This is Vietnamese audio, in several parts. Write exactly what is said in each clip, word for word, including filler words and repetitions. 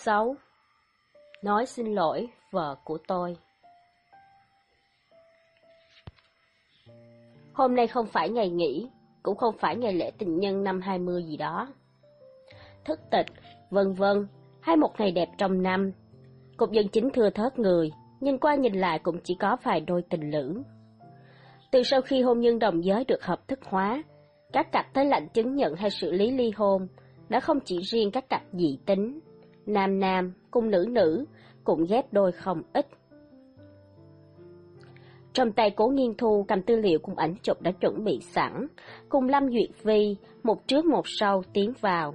sáu. Nói xin lỗi vợ của tôi. Hôm nay không phải ngày nghỉ, cũng không phải ngày lễ tình nhân năm hai mươi gì đó. Thất tịch, vân vân, hay một ngày đẹp trong năm. Cục dân chính thưa thớt người, nhưng qua nhìn lại cũng chỉ có vài đôi tình lữ. Từ sau khi hôn nhân đồng giới được hợp thức hóa, các cặp tới lãnh chứng nhận hay xử lý ly hôn đã không chỉ riêng các cặp dị tính, nam nam cùng nữ nữ cũng ghép đôi không ít. Trong tay Cố Nghiên Thu cầm tư liệu cùng ảnh chụp đã chuẩn bị sẵn, cùng Lâm Duyệt Vi một trước một sau tiến vào.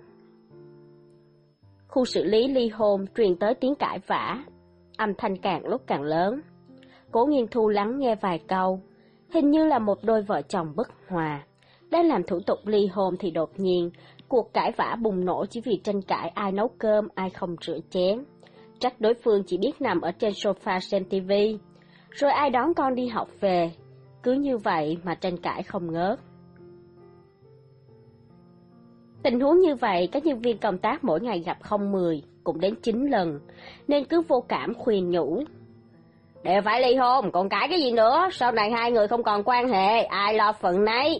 Khu xử lý ly hôn truyền tới tiếng cãi vã, âm thanh càng lúc càng lớn. Cố Nghiên Thu lắng nghe vài câu, hình như là một đôi vợ chồng bất hòa. Đang làm thủ tục ly hôn thì đột nhiên, cuộc cãi vã bùng nổ chỉ vì tranh cãi ai nấu cơm, ai không rửa chén. Trách đối phương chỉ biết nằm ở trên sofa xem tivi, rồi ai đón con đi học về. Cứ như vậy mà tranh cãi không ngớt. Tình huống như vậy, các nhân viên công tác mỗi ngày gặp không mười, cũng đến chín lần, nên cứ vô cảm khuyên nhủ. Đều phải ly hôn, còn cãi cái gì nữa, sau này hai người không còn quan hệ, ai lo phận nấy.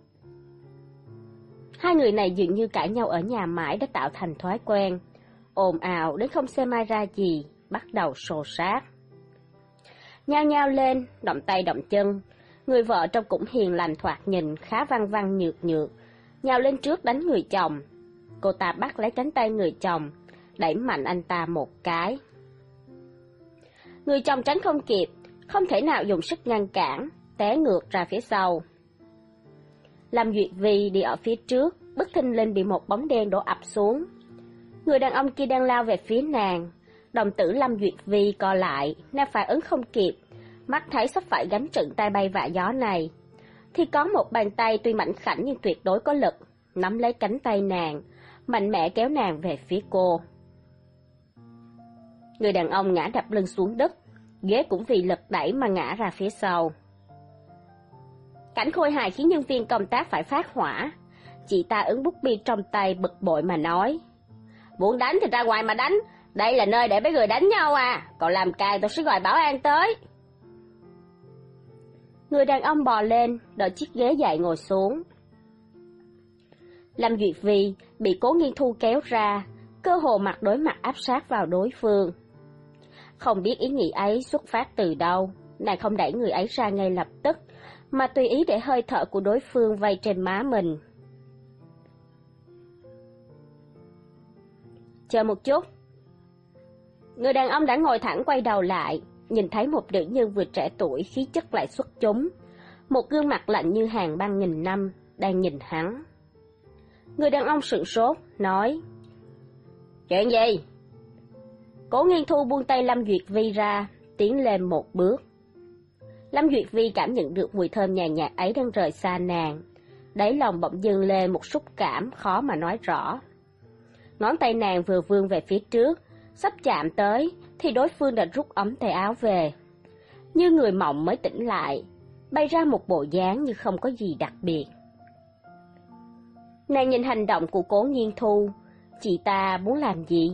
Hai người này dường như cãi nhau ở nhà mãi đã tạo thành thói quen, ồn ào đến không xem ai ra gì, bắt đầu xô xát. Nhao nhao lên, động tay động chân, người vợ trông cũng hiền lành thoạt nhìn khá văn văn nhược nhược, nhào lên trước đánh người chồng. Cô ta bắt lấy cánh tay người chồng, đẩy mạnh anh ta một cái. Người chồng tránh không kịp, không thể nào dùng sức ngăn cản, té ngược ra phía sau. Lâm Duyệt Vi đi ở phía trước, bất thình lình bị một bóng đen đổ ập xuống. Người đàn ông kia đang lao về phía nàng, đồng tử Lâm Duyệt Vi co lại, nàng phản ứng không kịp, mắt thấy sắp phải gánh trận tay bay vạ gió này. Thì có một bàn tay tuy mảnh khảnh nhưng tuyệt đối có lực, nắm lấy cánh tay nàng, mạnh mẽ kéo nàng về phía cô. Người đàn ông ngã đập lưng xuống đất, ghế cũng vì lực đẩy mà ngã ra phía sau. Cảnh khôi hài khiến nhân viên công tác phải phát hỏa. Chị ta ấn bút bi trong tay bực bội mà nói. Muốn đánh thì ra ngoài mà đánh, đây là nơi để mấy người đánh nhau à, còn làm càn tôi sẽ gọi bảo an tới. Người đàn ông bò lên, đợi chiếc ghế dậy ngồi xuống. Lâm Duyệt Vi bị Cố Nghiên Thu kéo ra, cơ hồ mặt đối mặt áp sát vào đối phương. Không biết ý nghĩ ấy xuất phát từ đâu, nàng không đẩy người ấy ra ngay lập tức, mà tùy ý để hơi thở của đối phương vây trên má mình. Chờ một chút. Người đàn ông đã ngồi thẳng quay đầu lại, nhìn thấy một nữ nhân vừa trẻ tuổi khí chất lại xuất chúng, một gương mặt lạnh như hàng băng nghìn năm đang nhìn hắn. Người đàn ông sửng sốt, nói: Chuyện gì? Cố Nghiên Thu buông tay Lâm Duyệt Vi ra, tiến lên một bước. Lâm Duyệt Vi cảm nhận được mùi thơm nhàn nhạt ấy đang rời xa nàng, đáy lòng bỗng dâng lên một xúc cảm khó mà nói rõ. Ngón tay nàng vừa vươn về phía trước, sắp chạm tới thì đối phương đã rút ống tay áo về. Như người mộng mới tỉnh lại, bày ra một bộ dáng như không có gì đặc biệt. Nàng nhìn hành động của Cố Nghiên Thu, chị ta muốn làm gì?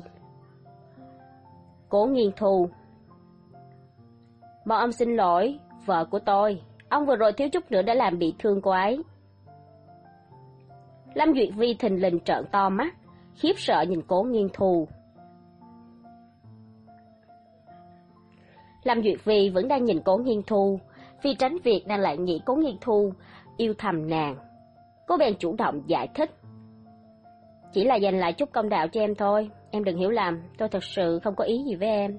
Cố Nghiên Thu: Bọn ông xin lỗi, vợ của tôi, ông vừa rồi thiếu chút nữa đã làm bị thương cô ấy. Lâm Duyệt Vi thình lình trợn to mắt, khiếp sợ nhìn Cố Nghiên Thu. Lâm Duyệt Vi vẫn đang nhìn Cố Nghiên Thu, vì tránh việc nàng lại nghĩ Cố Nghiên Thu yêu thầm nàng. Cô bèn chủ động giải thích. Chỉ là dành lại chút công đạo cho em thôi, em đừng hiểu lầm, tôi thật sự không có ý gì với em.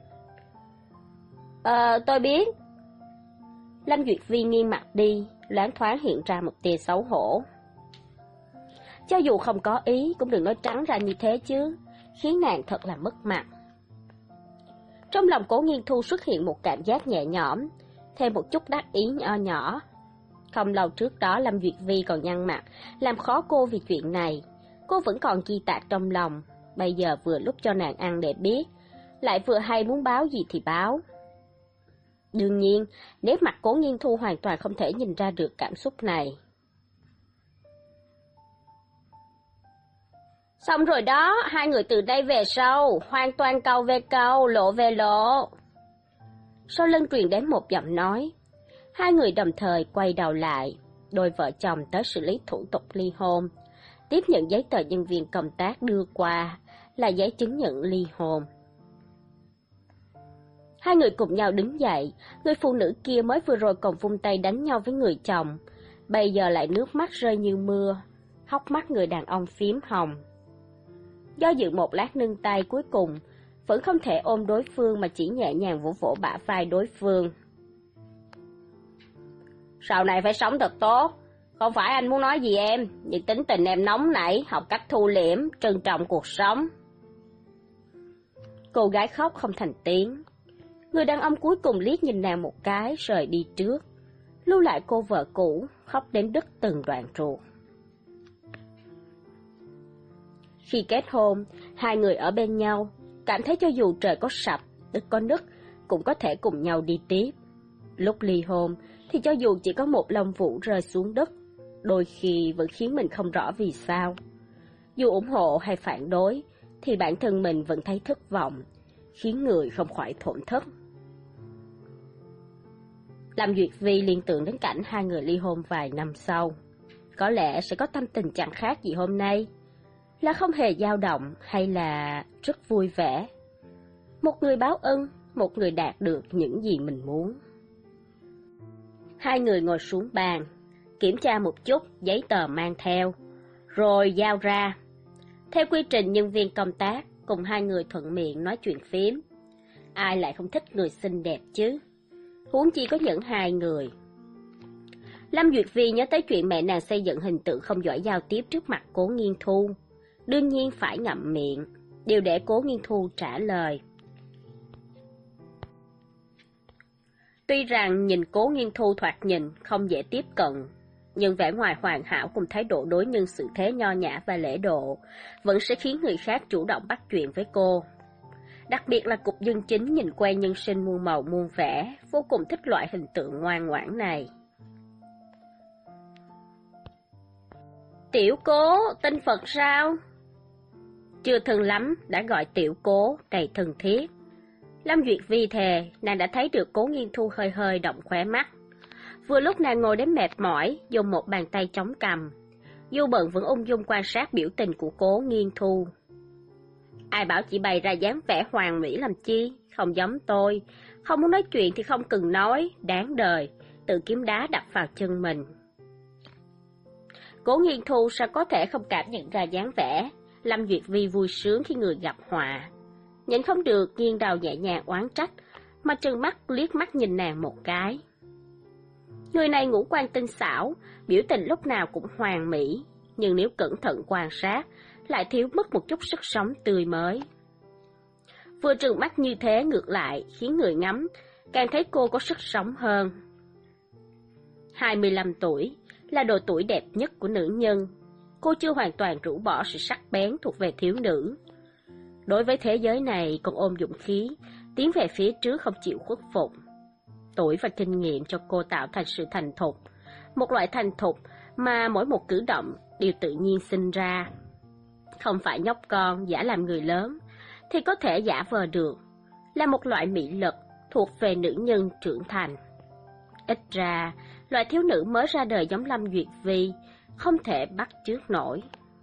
Ờ, tôi biết. Lâm Duyệt Vi nghiêng mặt đi, loáng thoáng hiện ra một tia xấu hổ. Cho dù không có ý, cũng đừng nói trắng ra như thế chứ, khiến nàng thật là mất mặt. Trong lòng Cố Nghiên Thu xuất hiện một cảm giác nhẹ nhõm, thêm một chút đắc ý nho nhỏ. Không lâu trước đó Lâm Duyệt Vi còn nhăn mặt, làm khó cô vì chuyện này. Cô vẫn còn ghi tạc trong lòng, bây giờ vừa lúc cho nàng ăn để biết, lại vừa hay muốn báo gì thì báo. Đương nhiên, nét mặt Cố Nghiên Thu hoàn toàn không thể nhìn ra được cảm xúc này. Xong rồi đó, hai người từ đây về sau, hoàn toàn cầu về cầu, lộ về lộ. Sau lưng truyền đến một giọng nói. Hai người đồng thời quay đầu lại, đôi vợ chồng tới xử lý thủ tục ly hôn. Tiếp nhận giấy tờ nhân viên công tác đưa qua là giấy chứng nhận ly hôn. Hai người cùng nhau đứng dậy, người phụ nữ kia mới vừa rồi còn vung tay đánh nhau với người chồng, bây giờ lại nước mắt rơi như mưa, hốc mắt người đàn ông phím hồng. Do dự một lát nâng tay cuối cùng, vẫn không thể ôm đối phương mà chỉ nhẹ nhàng vỗ vỗ bả vai đối phương. Sau này phải sống thật tốt, không phải anh muốn nói gì em, nhưng tính tình em nóng nảy, học cách thu liễm, trân trọng cuộc sống. Cô gái khóc không thành tiếng. Người đàn ông cuối cùng liếc nhìn nàng một cái rời đi trước, lưu lại cô vợ cũ khóc đến đứt từng đoạn ruột. Khi kết hôn, hai người ở bên nhau, cảm thấy cho dù trời có sập, đất có nứt, cũng có thể cùng nhau đi tiếp. Lúc ly hôn, thì cho dù chỉ có một lông vũ rơi xuống đất, đôi khi vẫn khiến mình không rõ vì sao. Dù ủng hộ hay phản đối, thì bản thân mình vẫn thấy thất vọng, khiến người không khỏi thổn thức. Lâm Duyệt Vi liên tưởng đến cảnh hai người ly hôn vài năm sau. Có lẽ sẽ có tâm tình chẳng khác gì hôm nay, là không hề dao động hay là rất vui vẻ. Một người báo ân, một người đạt được những gì mình muốn. Hai người ngồi xuống bàn, kiểm tra một chút giấy tờ mang theo, rồi giao ra. Theo quy trình nhân viên công tác, cùng hai người thuận miệng nói chuyện phím. Ai lại không thích người xinh đẹp chứ? Huống chi có những hai người. Lâm Duyệt Vi nhớ tới chuyện mẹ nàng xây dựng hình tượng không giỏi giao tiếp trước mặt Cố Nghiên Thu. Đương nhiên phải ngậm miệng, đều để Cố Nghiên Thu trả lời. Tuy rằng nhìn Cố Nghiên Thu thoạt nhìn không dễ tiếp cận, nhưng vẻ ngoài hoàn hảo cùng thái độ đối nhân xử thế nho nhã và lễ độ vẫn sẽ khiến người khác chủ động bắt chuyện với cô. Đặc biệt là cục dân chính nhìn quen nhân sinh muôn màu muôn vẻ, vô cùng thích loại hình tượng ngoan ngoãn này. Tiểu Cố, tên Phật sao? Chưa thân lắm, đã gọi Tiểu Cố, đầy thân thiết. Lâm Duyệt Vi thề, nàng đã thấy được Cố Nghiên Thu hơi hơi động khóe mắt. Vừa lúc nàng ngồi đến mệt mỏi, dùng một bàn tay chống cằm. Du Bận vẫn ung dung quan sát biểu tình của Cố Nghiên Thu. Ai bảo chị bày ra dáng vẻ hoàn mỹ làm chi, không giống tôi. Không muốn nói chuyện thì không cần nói, đáng đời, tự kiếm đá đập vào chân mình. Cố Nghiên Thu sao có thể không cảm nhận ra dáng vẻ. Lâm Duyệt Vi vui sướng khi người gặp họa. Nhìn không được nghiêng đầu nhẹ nhàng oán trách, mà trừng mắt liếc mắt nhìn nàng một cái. Người này ngũ quan tinh xảo, biểu tình lúc nào cũng hoàn mỹ, nhưng nếu cẩn thận quan sát, lại thiếu mất một chút sức sống tươi mới. Vừa trừng mắt như thế ngược lại, khiến người ngắm càng thấy cô có sức sống hơn. hai mươi lăm tuổi là độ tuổi đẹp nhất của nữ nhân. Cô chưa hoàn toàn rũ bỏ sự sắc bén thuộc về thiếu nữ. Đối với thế giới này còn ôm dũng khí, tiến về phía trước không chịu khuất phục. Tuổi và kinh nghiệm cho cô tạo thành sự thành thục, một loại thành thục mà mỗi một cử động đều tự nhiên sinh ra. Không phải nhóc con giả làm người lớn, thì có thể giả vờ được, là một loại mỹ lực thuộc về nữ nhân trưởng thành. Ít ra, loại thiếu nữ mới ra đời giống Lâm Duyệt Vi, không thể bắt chước nổi.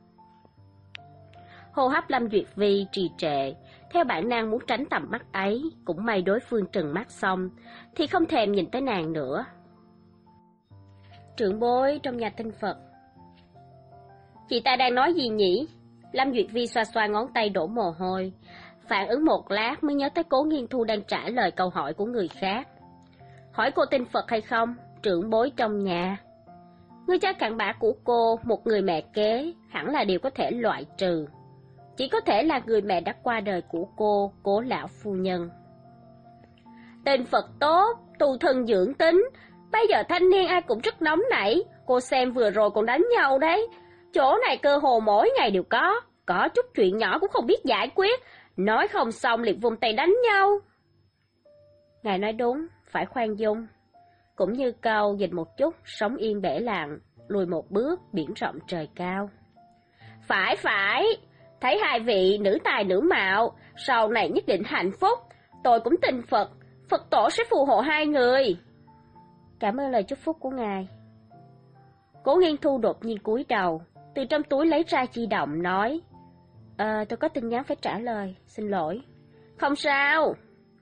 Hô hấp Lâm Duyệt Vi trì trệ, theo bản năng muốn tránh tầm mắt ấy, cũng may đối phương trừng mắt xong, thì không thèm nhìn tới nàng nữa. Trưởng bối trong nhà tinh Phật. Chị ta đang nói gì nhỉ? Lâm Duyệt Vi xoa xoa ngón tay đổ mồ hôi, phản ứng một lát mới nhớ tới Cố Nghiên Thu đang trả lời câu hỏi của người khác. Hỏi cô tin Phật hay không? Trưởng bối trong nhà. Người cha cặn bã của cô, một người mẹ kế, hẳn là điều có thể loại trừ. Chỉ có thể là người mẹ đã qua đời của cô, Cố lão phu nhân. Tên Phật tốt, tu thân dưỡng tính, bây giờ thanh niên ai cũng rất nóng nảy, cô xem vừa rồi còn đánh nhau đấy. Chỗ này cơ hồ mỗi ngày đều có, có chút chuyện nhỏ cũng không biết giải quyết, nói không xong liền vung tay đánh nhau. Ngài nói đúng, phải khoan dung. Cũng như câu dịch một chút, sống yên bể lặng, lùi một bước, biển rộng trời cao. Phải phải, Thấy hai vị nữ tài nữ mạo, sau này nhất định hạnh phúc. Tôi cũng tin Phật, Phật tổ sẽ phù hộ hai người. Cảm ơn lời chúc phúc của ngài. Cố Nghiên Thu đột nhiên cúi đầu, từ trong túi lấy ra di động nói, Ờ, tôi có tin nhắn phải trả lời, xin lỗi. Không sao.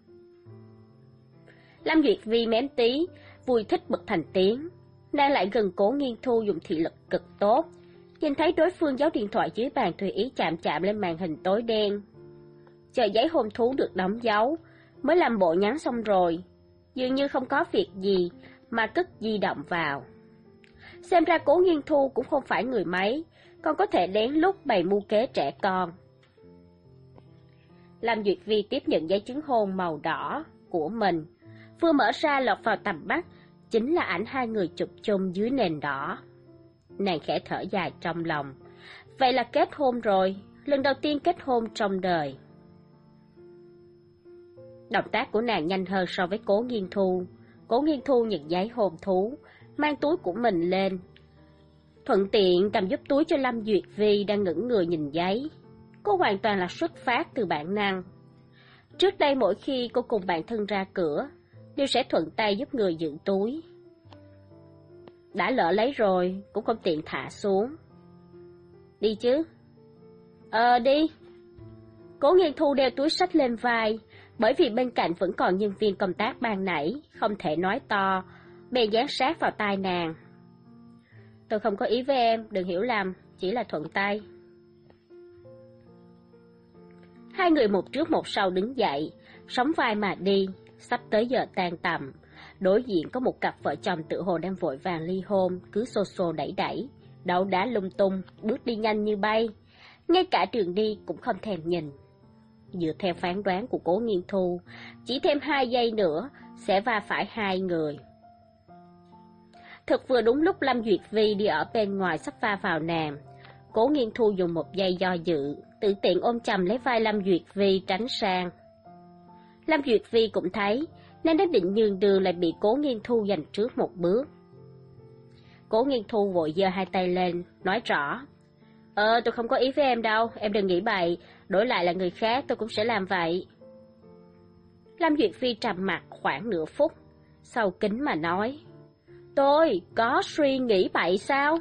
Lâm Duyệt Vi mém tí, vui thích bật thành tiếng. Nàng lại gần Cố Nghiên Thu dùng thị lực cực tốt, nhìn thấy đối phương giấu điện thoại dưới bàn tùy ý chạm chạm lên màn hình tối đen. Chờ giấy hôn thú được đóng dấu, mới làm bộ nhắn xong rồi, dường như không có việc gì mà cất di động vào. Xem ra Cố Nghiên Thu cũng không phải người máy, còn có thể lén lút bày mưu kế trẻ con. Lâm Duyệt Vi tiếp nhận giấy chứng hôn màu đỏ của mình, vừa mở ra lọt vào tầm mắt, chính là ảnh hai người chụp chung dưới nền đỏ. Nàng khẽ thở dài trong lòng, vậy là kết hôn rồi, lần đầu tiên kết hôn trong đời. Động tác của nàng nhanh hơn so với Cố Nghiên Thu. Cố Nghiên Thu nhận giấy hôn thú, mang túi của mình lên, thuận tiện cầm giúp túi cho Lâm Duyệt Vi đang ngẩn người nhìn giấy. Cô hoàn toàn là xuất phát từ bản năng. Trước đây mỗi khi cô cùng bạn thân ra cửa, đều sẽ thuận tay giúp người giữ túi. Đã lỡ lấy rồi, cũng không tiện thả xuống. Đi chứ? Ờ, đi. Cố Nghiên Thu đeo túi xách lên vai, bởi vì bên cạnh vẫn còn nhân viên công tác ban nãy, không thể nói to, bèn dán sát vào tai nàng. Tôi không có ý với em, đừng hiểu lầm, chỉ là thuận tay. Hai người một trước một sau đứng dậy, sóng vai mà đi, sắp tới giờ tan tầm. Đối diện có một cặp vợ chồng tự hồ đang vội vàng ly hôn, cứ xô xô đẩy đẩy, đấu đá lung tung, bước đi nhanh như bay. Ngay cả đường đi cũng không thèm nhìn. Dựa theo phán đoán của Cố Nghiên Thu, chỉ thêm hai giây nữa sẽ va phải hai người. Thật vừa đúng lúc Lâm Duyệt Vi đi ở bên ngoài sắp va vào nàng. Cố Nghiên Thu dùng một giây do dự, tự tiện ôm chầm lấy vai Lâm Duyệt Vi tránh sang. Lâm Duyệt Vi cũng thấy, nên đã định nhường đường lại bị Cố Nghiên Thu giành trước một bước. Cố Nghiên Thu vội giơ hai tay lên, nói rõ. Ờ, tôi không có ý với em đâu, em đừng nghĩ bậy, đổi lại là người khác tôi cũng sẽ làm vậy. Lâm Duyệt Vi trầm mặc khoảng nửa phút, sau kính mà nói. Tôi có suy nghĩ bậy sao?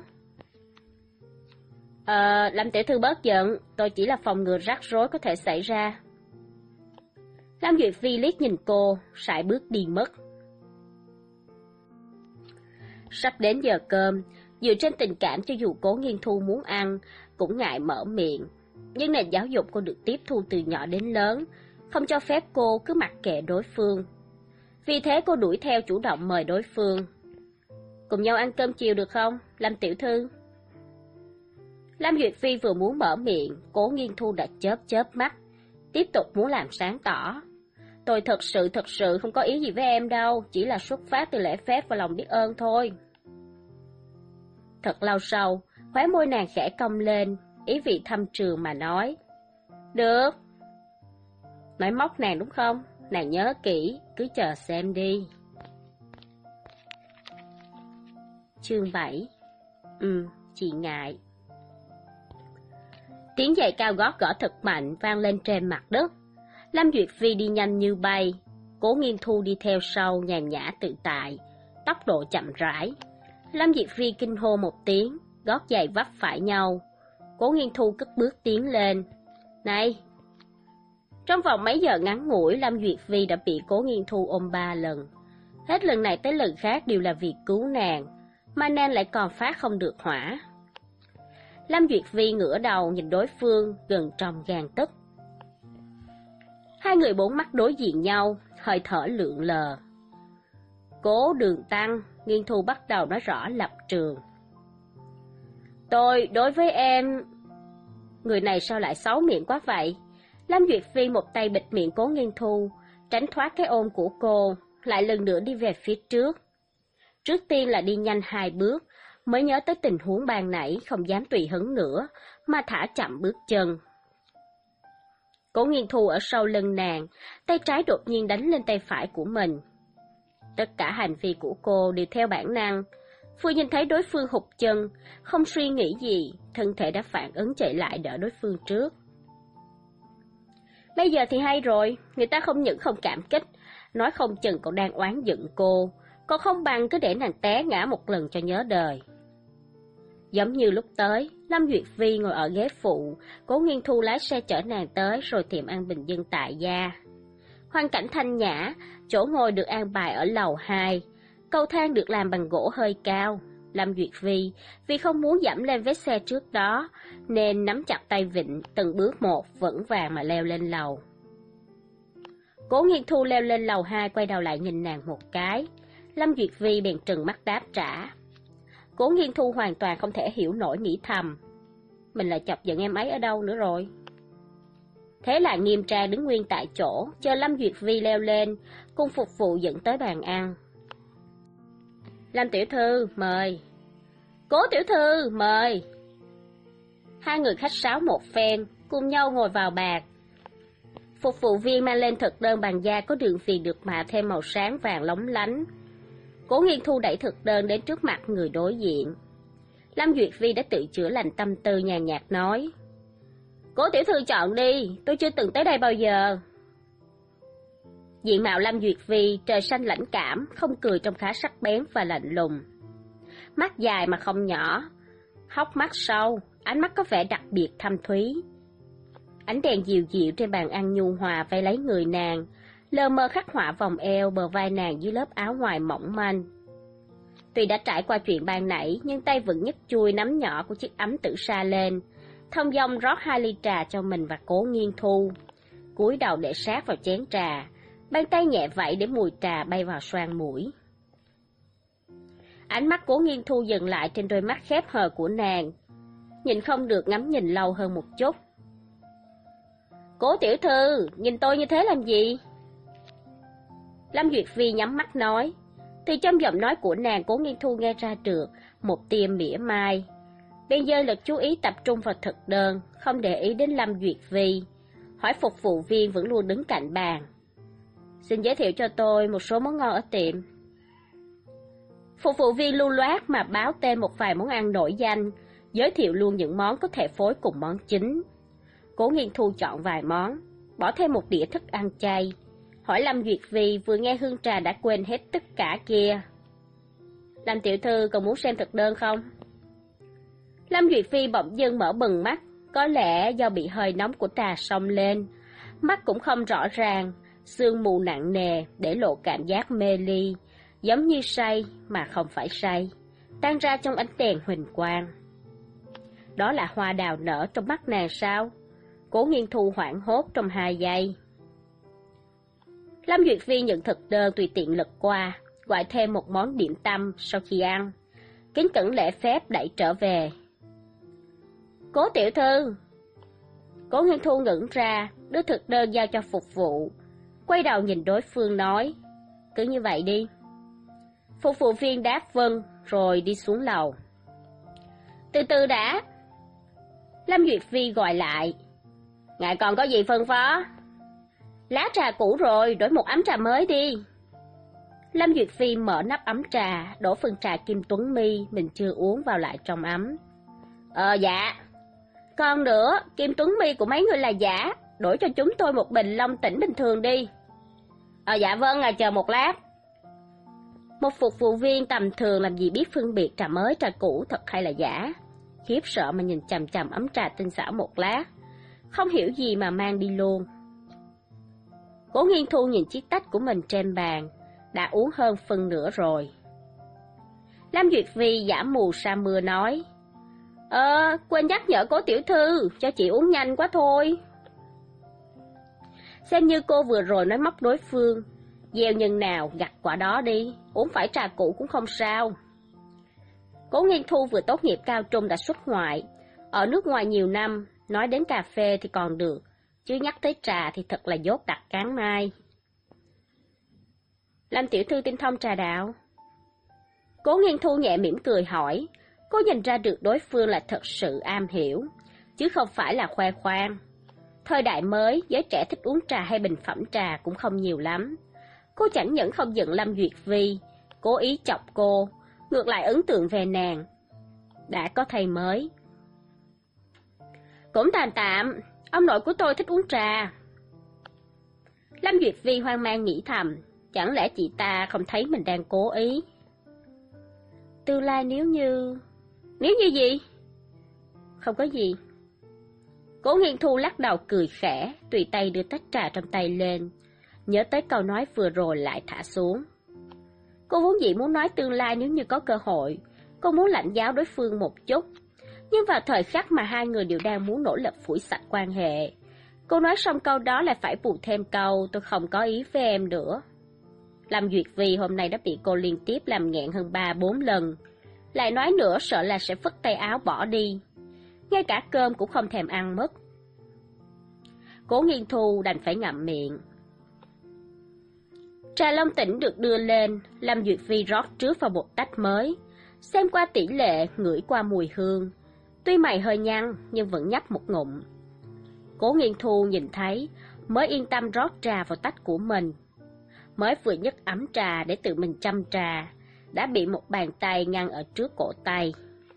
Ờ, Lâm tiểu thư bớt giận, tôi chỉ là phòng ngừa rắc rối có thể xảy ra. Lâm Duyệt Vi liếc nhìn cô, sải bước đi mất. Sắp đến giờ cơm, dựa trên tình cảm cho dù Cố Nghiên Thu muốn ăn, cũng ngại mở miệng. Nhưng nền giáo dục cô được tiếp thu từ nhỏ đến lớn, không cho phép cô cứ mặc kệ đối phương. Vì thế cô đuổi theo chủ động mời đối phương. Cùng nhau ăn cơm chiều được không, Lâm tiểu thư? Lâm Duyệt Vi vừa muốn mở miệng, Cố Nghiên Thu đã chớp chớp mắt, tiếp tục muốn làm sáng tỏ. Tôi thật sự thật sự không có ý gì với em đâu, chỉ là xuất phát từ lễ phép và lòng biết ơn thôi. Thật lâu sau, khóe môi nàng khẽ cong lên, ý vị thâm trường mà nói. Được. Nói móc nàng đúng không? Nàng nhớ kỹ, cứ chờ xem đi. Chương bảy. Ừ, chị ngại. Tiếng giày cao gót gõ thật mạnh vang lên trên mặt đất. Lâm Duyệt Vi đi nhanh như bay, Cố Nghiên Thu đi theo sau nhàn nhã tự tại, tốc độ chậm rãi. Lâm Duyệt Vi kinh hô một tiếng, gót giày vấp phải nhau. Cố Nghiên Thu cất bước tiến lên. Này! Trong vòng mấy giờ ngắn ngủi, Lâm Duyệt Vi đã bị Cố Nghiên Thu ôm ba lần. Hết lần này tới lần khác đều là vì cứu nàng, mà nàng lại còn phát không được hỏa. Lâm Duyệt Vi ngửa đầu nhìn đối phương gần trong gang tấc. Hai người bốn mắt đối diện nhau, hơi thở lượn lờ. Cố Đường Tăng, Nghiên Thu bắt đầu nói rõ lập trường. Tôi đối với em... Người này sao lại xấu miệng quá vậy? Lâm Duyệt Vi một tay bịt miệng Cố Nghiên Thu, tránh thoát cái ôm của cô, lại lần nữa đi về phía trước. Trước tiên là đi nhanh hai bước, mới nhớ tới tình huống ban nãy không dám tùy hứng nữa, mà thả chậm bước chân. Cố Nghiên Thu ở sau lưng nàng, tay trái đột nhiên đánh lên tay phải của mình. Tất cả hành vi của cô đều theo bản năng. Vừa nhìn thấy đối phương hụt chân, không suy nghĩ gì, thân thể đã phản ứng chạy lại đỡ đối phương trước. Bây giờ thì hay rồi, người ta không những không cảm kích, nói không chừng cậu đang oán giận cô, còn không bằng cứ để nàng té ngã một lần cho nhớ đời. Giống như lúc tới, Lâm Duyệt Vi ngồi ở ghế phụ, Cố Nghiên Thu lái xe chở nàng tới rồi tiệm ăn bình dân tại gia. Hoàn cảnh thanh nhã, chỗ ngồi được an bài ở lầu hai, cầu thang được làm bằng gỗ hơi cao. Lâm Duyệt Vi vì không muốn dẫm lên vết xe trước đó, nên nắm chặt tay vịn từng bước một vững vàng mà leo lên lầu. Cố Nghiên Thu leo lên lầu hai quay đầu lại nhìn nàng một cái, Lâm Duyệt Vi bèn trừng mắt đáp trả. Cố Nghiên Thu hoàn toàn không thể hiểu nổi, nghĩ thầm, mình lại chọc giận em ấy ở đâu nữa rồi. Thế là nghiêm trang đứng nguyên tại chỗ, chờ Lâm Duyệt Vi leo lên, cùng phục vụ dẫn tới bàn ăn. Lâm tiểu thư, mời. Cố tiểu thư, mời. Hai người khách sáo một phen, cùng nhau ngồi vào bàn. Phục vụ viên mang lên thực đơn bằng da có đường viền được mạ thêm màu sáng vàng lóng lánh. Cố Nghiên Thu đẩy thực đơn đến trước mặt người đối diện. Lâm Duyệt Vi đã tự chữa lành tâm tư, nhàn nhạt nói, Cố tiểu thư chọn đi, tôi chưa từng tới đây bao giờ. Diện mạo Lâm Duyệt Vi trời xanh lãnh cảm, không cười trông khá sắc bén và lạnh lùng. Mắt dài mà không nhỏ, hốc mắt sâu, ánh mắt có vẻ đặc biệt thâm thúy. Ánh đèn dịu dịu trên bàn ăn nhu hòa vây lấy người nàng, lờ mờ khắc họa vòng eo, bờ vai nàng dưới lớp áo ngoài mỏng manh. Tuy đã trải qua chuyện ban nãy, nhưng tay vẫn nhấc chui nắm nhỏ của chiếc ấm tử sa lên, thông dong rót hai ly trà cho mình và Cố Nghiên Thu, cúi đầu để sát vào chén trà, bàn tay nhẹ vẫy để mùi trà bay vào xoang mũi. Ánh mắt Cố Nghiên Thu dừng lại trên đôi mắt khép hờ của nàng, nhìn không được ngắm nhìn lâu hơn một chút. Cố tiểu thư, nhìn tôi như thế làm gì? Lâm Duyệt Vi nhắm mắt nói. Từ trong giọng nói của nàng, Cố Nghiên Thu nghe ra được một tia mỉa mai. Bây giờ lực chú ý tập trung vào thực đơn, không để ý đến Lâm Duyệt Vi, hỏi phục vụ viên vẫn luôn đứng cạnh bàn. Xin giới thiệu cho tôi một số món ngon ở tiệm. Phục vụ viên lưu loát mà báo tên một vài món ăn nổi danh, giới thiệu luôn những món có thể phối cùng món chính. Cố Nghiên Thu chọn vài món, bỏ thêm một đĩa thức ăn chay, hỏi Lâm Duyệt Vi vừa nghe hương trà đã quên hết tất cả kia. Lâm tiểu thư còn muốn xem thực đơn không? Lâm Duyệt Vi bỗng dưng mở bừng mắt, có lẽ do bị hơi nóng của trà xông lên, mắt cũng không rõ ràng, sương mù nặng nề để lộ cảm giác mê ly, giống như say mà không phải say, tan ra trong ánh đèn huỳnh quang. Đó là hoa đào nở trong mắt nàng sao? Cố Nghiên Thu hoảng hốt trong hai giây. Lâm Duyệt Vi nhận thực đơn tùy tiện lật qua, gọi thêm một món điểm tâm sau khi ăn, kính cẩn lễ phép đẩy trở về. Cố tiểu thư. Cố Nghiên Thu ngẩng ra, đưa thực đơn giao cho phục vụ, quay đầu nhìn đối phương nói, cứ như vậy đi. Phục vụ viên đáp vâng, rồi đi xuống lầu. Từ từ đã. Lâm Duyệt Vi gọi lại. Ngài còn có gì phân phó? Lá trà cũ rồi, đổi một ấm trà mới đi. Lâm Duyệt Vi mở nắp ấm trà, đổ phần trà Kim Tuấn Mi mình chưa uống vào lại trong ấm. Ờ dạ. Còn nữa, Kim Tuấn Mi của mấy người là giả, đổi cho chúng tôi một bình Long Tỉnh bình thường đi. Ờ dạ vâng, ngài chờ một lát. Một phục vụ viên tầm thường làm gì biết phân biệt trà mới trà cũ thật hay là giả. Khiếp sợ mà nhìn chằm chằm ấm trà tinh xảo một lát, không hiểu gì mà mang đi luôn. Cố Nghiên Thu nhìn chiếc tách của mình trên bàn, đã uống hơn phân nửa rồi. Lâm Duyệt Vi giả mù sa mưa nói, Ờ, quên nhắc nhở Cố tiểu thư, cho chị uống nhanh quá thôi. Xem như cô vừa rồi nói móc đối phương, gieo nhân nào gặt quả đó đi, uống phải trà cũ cũng không sao. Cố Nghiên Thu vừa tốt nghiệp cao trung đã xuất ngoại, ở nước ngoài nhiều năm, nói đến cà phê thì còn được, chứ nhắc tới trà thì thật là dốt đặc cán mai. Lâm tiểu thư tinh thông trà đạo. Cố Nghiên Thu nhẹ mỉm cười hỏi, cô nhìn ra được đối phương là thật sự am hiểu, chứ không phải là khoe khoang. Thời đại mới, giới trẻ thích uống trà hay bình phẩm trà cũng không nhiều lắm. Cô chẳng những không giận Lâm Duyệt Vi, cố ý chọc cô, ngược lại ấn tượng về nàng. Đã có thầy mới. Cũng tạm tạm, ông nội của tôi thích uống trà. Lâm Duyệt Vi hoang mang nghĩ thầm, chẳng lẽ chị ta không thấy mình đang cố ý? Tương lai nếu như... Nếu như gì? Không có gì. Cố Nghiên Thu lắc đầu cười khẽ, tùy tay đưa tách trà trong tay lên, nhớ tới câu nói vừa rồi lại thả xuống. Cô vốn dĩ muốn nói tương lai nếu như có cơ hội, cô muốn lãnh giáo đối phương một chút, nhưng vào thời khắc mà hai người đều đang muốn nỗ lực phủi sạch quan hệ, cô nói xong câu đó lại phải bù thêm câu tôi không có ý với em nữa. Lâm Duyệt Vi hôm nay đã bị cô liên tiếp làm nghẹn hơn ba bốn lần, lại nói nữa sợ là sẽ phất tay áo bỏ đi, ngay cả cơm cũng không thèm ăn mất. Cố Nghiên Thu đành phải ngậm miệng. Trà long tỉnh được đưa lên, Lâm Duyệt Vi rót trước vào một tách mới, xem qua tỷ lệ, ngửi qua mùi hương. Tuy mày hơi nhăn nhưng vẫn nhấp một ngụm. Cố Nghiên Thu nhìn thấy, mới yên tâm rót trà vào tách của mình. Mới vừa nhấc ấm trà để tự mình chăm trà, đã bị một bàn tay ngăn ở trước cổ tay.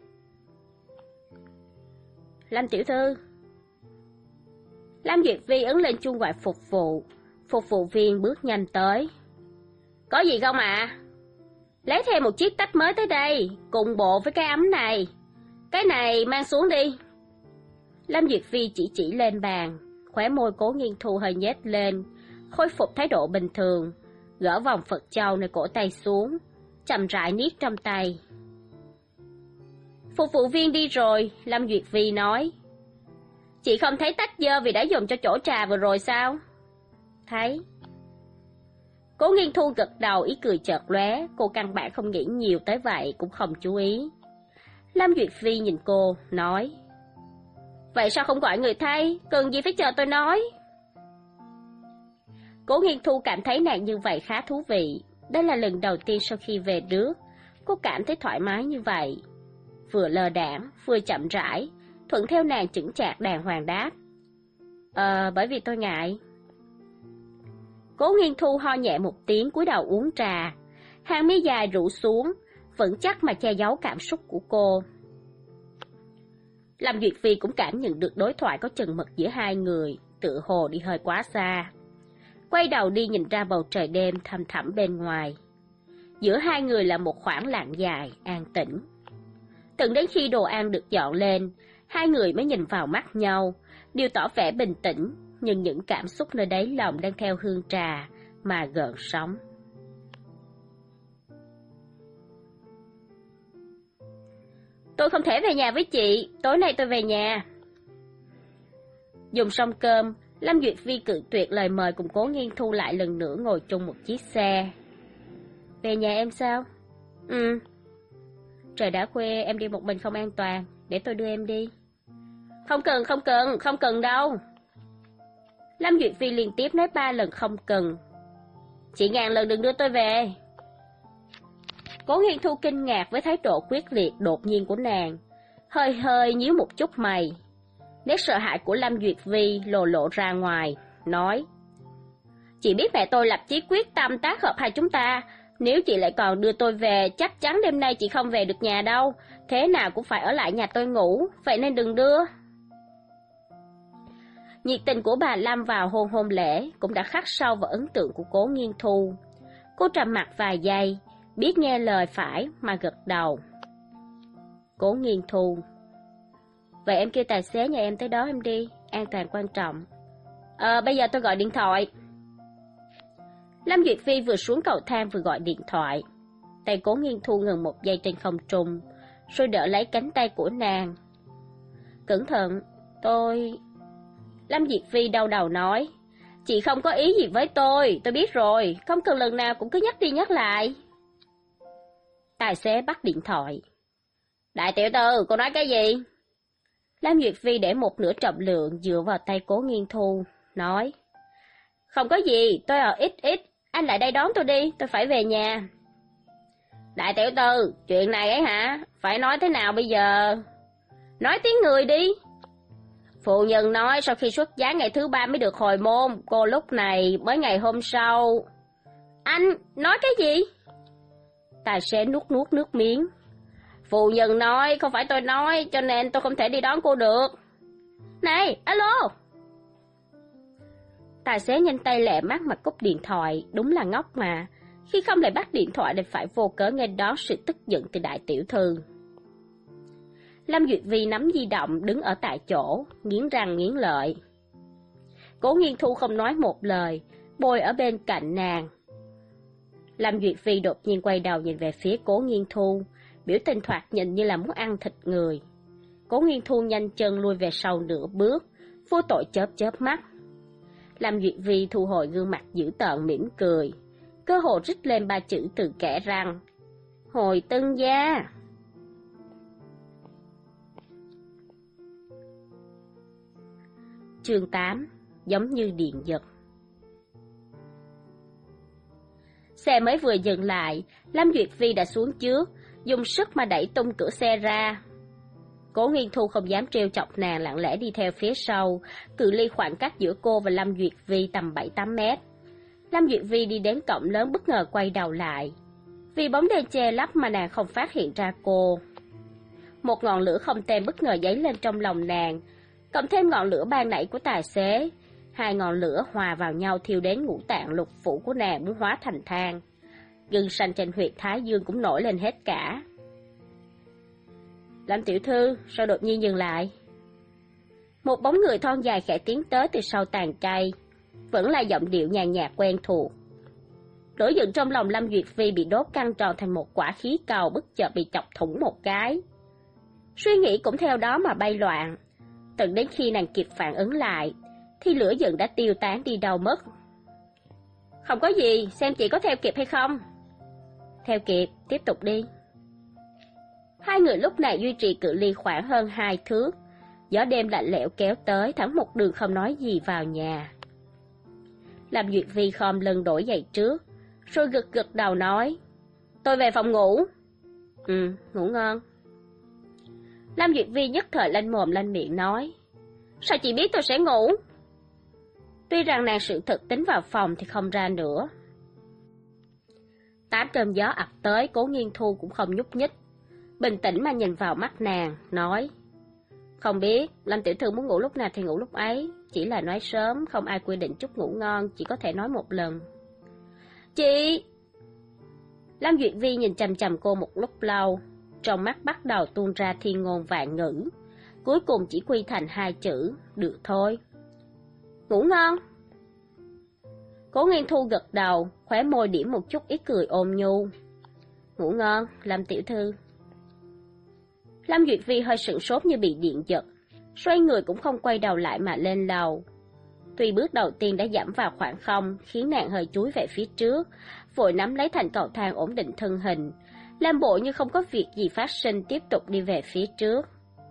Lâm tiểu thư. Lâm Duyệt Vi ấn lên chuông gọi phục vụ. Phục vụ viên bước nhanh tới. Có gì không ạ? À? Lấy thêm một chiếc tách mới tới đây, cùng bộ với cái ấm này. Cái này mang xuống đi. Lâm Duyệt Vi chỉ chỉ lên bàn, khóe môi Cố Nghiên Thu hơi nhếch lên, khôi phục thái độ bình thường, gỡ vòng Phật châu nơi cổ tay xuống, chậm rãi niết trong tay. Phục vụ viên đi rồi, Lâm Duyệt Vi nói. Chị không thấy tách dơ vì đã dùng cho chỗ trà vừa rồi sao? Thấy. Cố Nghiên Thu gật đầu, ý cười chợt lóe, cô căn bản không nghĩ nhiều tới vậy, cũng không chú ý. Lâm Duyệt Vi nhìn cô, nói. Vậy sao không gọi người thay, cần gì phải chờ tôi nói? Cố Nghiên Thu cảm thấy nàng như vậy khá thú vị. Đây là lần đầu tiên sau khi về nước, cô cảm thấy thoải mái như vậy. Vừa lơ đãng, vừa chậm rãi, thuận theo nàng chững chạc đàng hoàng đáp. Ờ, bởi vì tôi ngại. Cố Nghiên Thu ho nhẹ một tiếng, cúi đầu uống trà. Hàng mi dài rũ xuống, vững chắc mà che giấu cảm xúc của cô. Lâm Duyệt Vi cũng cảm nhận được đối thoại có chừng mực giữa hai người, tự hồ đi hơi quá xa. Quay đầu đi nhìn ra bầu trời đêm thăm thẳm bên ngoài. Giữa hai người là một khoảng lặng dài, an tĩnh. Tận đến khi đồ ăn được dọn lên, hai người mới nhìn vào mắt nhau, đều tỏ vẻ bình tĩnh, nhưng những cảm xúc nơi đáy lòng đang theo hương trà mà gợn sóng. Tôi không thể về nhà với chị, tối nay tôi về nhà. Dùng xong cơm, Lâm Duyệt Vi cự tuyệt lời mời cùng Cố Nghiên Thu lại lần nữa ngồi chung một chiếc xe. Về nhà em sao? Ừ. Trời đã khuya, em đi một mình không an toàn, để tôi đưa em đi. Không cần, không cần, không cần đâu. Lâm Duyệt Vi liên tiếp nói ba lần không cần. Chị ngàn lần đừng đưa tôi về. Cố Nghiên Thu kinh ngạc với thái độ quyết liệt đột nhiên của nàng, hơi hơi nhíu một chút mày. Nét sợ hãi của Lâm Duyệt Vi lộ lộ ra ngoài, nói. Chị biết mẹ tôi lập chí quyết tâm tác hợp hai chúng ta, nếu chị lại còn đưa tôi về, chắc chắn đêm nay chị không về được nhà đâu, thế nào cũng phải ở lại nhà tôi ngủ, vậy nên đừng đưa. Nhiệt tình của bà Lâm vào hôn hôn lễ cũng đã khắc sâu vào ấn tượng của Cố Nghiên Thu. Cô trầm mặc vài giây, biết nghe lời phải mà gật đầu. Cố Nghiên Thu. Vậy em kêu tài xế nhà em tới đó em đi, an toàn quan trọng. Ờ, bây giờ tôi gọi điện thoại. Lâm Duyệt Vi vừa xuống cầu thang vừa gọi điện thoại. Tay Cố Nghiên Thu ngừng một giây trên không trung, rồi đỡ lấy cánh tay của nàng. Cẩn thận, tôi... Lâm Duyệt Vi đau đầu nói. Chị không có ý gì với tôi, tôi biết rồi, không cần lần nào cũng cứ nhắc đi nhắc lại. Tài xế bắt điện thoại. Đại tiểu thư, cô nói cái gì? Lâm Duyệt Vi để một nửa trọng lượng dựa vào tay Cố Nghiên Thu, nói. Không có gì, tôi ở ít ít, anh lại đây đón tôi đi, tôi phải về nhà. Đại tiểu thư, chuyện này ấy hả? Phải nói thế nào bây giờ? Nói tiếng người đi. Phụ nhân nói sau khi xuất giá ngày thứ ba mới được hồi môn, cô lúc này mới ngày hôm sau. Anh, nói cái gì? Tài xế nuốt nuốt nước miếng. Phụ nhân nói, không phải tôi nói, cho nên tôi không thể đi đón cô được. Này, alo! Tài xế nhanh tay lẹ mắt mà cúp điện thoại, đúng là ngốc mà. Khi không lại bắt điện thoại thì phải vô cớ nghênh đón sự tức giận từ đại tiểu thư. Lâm Duyệt Vi nắm di động đứng ở tại chỗ, nghiến răng nghiến lợi. Cố Nghiên Thu không nói một lời, bồi ở bên cạnh nàng. Lâm Duyệt Vi đột nhiên quay đầu nhìn về phía Cố Nghiên Thu, biểu tình thoạt nhìn như là muốn ăn thịt người. Cố Nghiên Thu nhanh chân lui về sau nửa bước, vô tội chớp chớp mắt. Lâm Duyệt Vi thu hồi gương mặt dữ tợn mỉm cười, cơ hồ rít lên ba chữ từ kẽ răng: Hồi tân gia. Chương tám, giống như điện giật. Xe mới vừa dừng lại, Lâm Duyệt Vi đã xuống trước, dùng sức mà đẩy tung cửa xe ra. Cố Nghiên Thu không dám trêu chọc nàng, lặng lẽ đi theo phía sau, cự ly khoảng cách giữa cô và Lâm Duyệt Vi tầm bảy tám mét. Lâm Duyệt Vi đi đến cổng lớn bất ngờ quay đầu lại. Vì bóng đèn che lấp mà nàng không phát hiện ra cô. Một ngọn lửa không tên bất ngờ dấy lên trong lòng nàng, cộng thêm ngọn lửa ban nãy của tài xế. Hai ngọn lửa hòa vào nhau thiêu đến ngũ tạng lục phủ của nàng muốn hóa thành than. Gân xanh trên huyệt thái dương cũng nổi lên hết cả. Lâm tiểu thư, sao đột nhiên dừng lại? Một bóng người thon dài khẽ tiến tới từ sau tàn cây, vẫn là giọng điệu nhàn nhạt quen thuộc. Nổi giận trong lòng Lâm Duyệt Vi bị đốt căng tròn thành một quả khí cầu, bất chợt bị chọc thủng một cái. Suy nghĩ cũng theo đó mà bay loạn. Tận đến khi nàng kịp phản ứng lại, thì lửa giận đã tiêu tán đi đâu mất. Không có gì, xem chị có theo kịp hay không. Theo kịp, tiếp tục đi. Hai người lúc này duy trì cự ly khoảng hơn hai thước. Gió đêm lạnh lẽo kéo tới, thẳng một đường không nói gì vào nhà. Lâm Duyệt Vi khom lưng đổi giày trước, rồi gật gật đầu nói: Tôi về phòng ngủ. Ừ, ngủ ngon. Lâm Duyệt Vi nhất thời lanh mồm lanh miệng nói: Sao chị biết tôi sẽ ngủ? Tuy rằng nàng sự thực tính vào phòng thì không ra nữa. Tám cơn gió ập tới, Cố Nghiên Thu cũng không nhúc nhích, bình tĩnh mà nhìn vào mắt nàng, nói: Không biết, Lâm tiểu thư muốn ngủ lúc nào thì ngủ lúc ấy, chỉ là nói sớm, không ai quy định chút ngủ ngon, chỉ có thể nói một lần. Chị! Lâm Duyệt Vi nhìn chằm chằm cô một lúc lâu, trong mắt bắt đầu tuôn ra thiên ngôn vạn ngữ, cuối cùng chỉ quy thành hai chữ: được thôi. Ngủ ngon. Cố Nghiên Thu gật đầu, khóe môi điểm một chút ít cười ôn nhu. Ngủ ngon, Lâm tiểu thư. Lâm Duyệt Vi hơi sửng sốt như bị điện giật, xoay người cũng không quay đầu lại mà lên lầu. Tuy bước đầu tiên đã giảm vào khoảng không, khiến nàng hơi chúi về phía trước, vội nắm lấy thành cầu thang ổn định thân hình, làm bộ như không có việc gì phát sinh, tiếp tục đi về phía trước.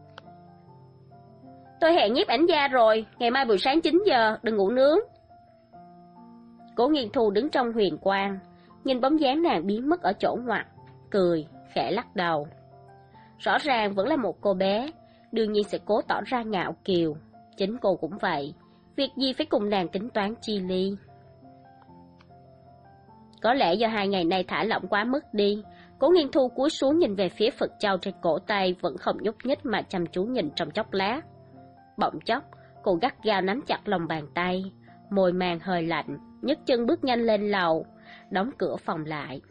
Tôi hẹn nhiếp ảnh gia rồi, ngày mai buổi sáng chín giờ, đừng ngủ nướng. Cố Nghiên Thu đứng trong huyền quang, nhìn bóng dáng nàng biến mất ở chỗ ngoặt, cười, khẽ lắc đầu. Rõ ràng vẫn là một cô bé, đương nhiên sẽ cố tỏ ra ngạo kiều. Chính cô cũng vậy, việc gì phải cùng nàng tính toán chi ly. Có lẽ do hai ngày nay thả lỏng quá mức đi, Cố Nghiên Thu cúi xuống nhìn về phía Phật châu trên cổ tay, vẫn không nhúc nhích mà chăm chú nhìn trong chốc lát. Bỗng chốc, cô gắt gao nắm chặt lòng bàn tay, môi màng hơi lạnh, nhấc chân bước nhanh lên lầu, đóng cửa phòng lại.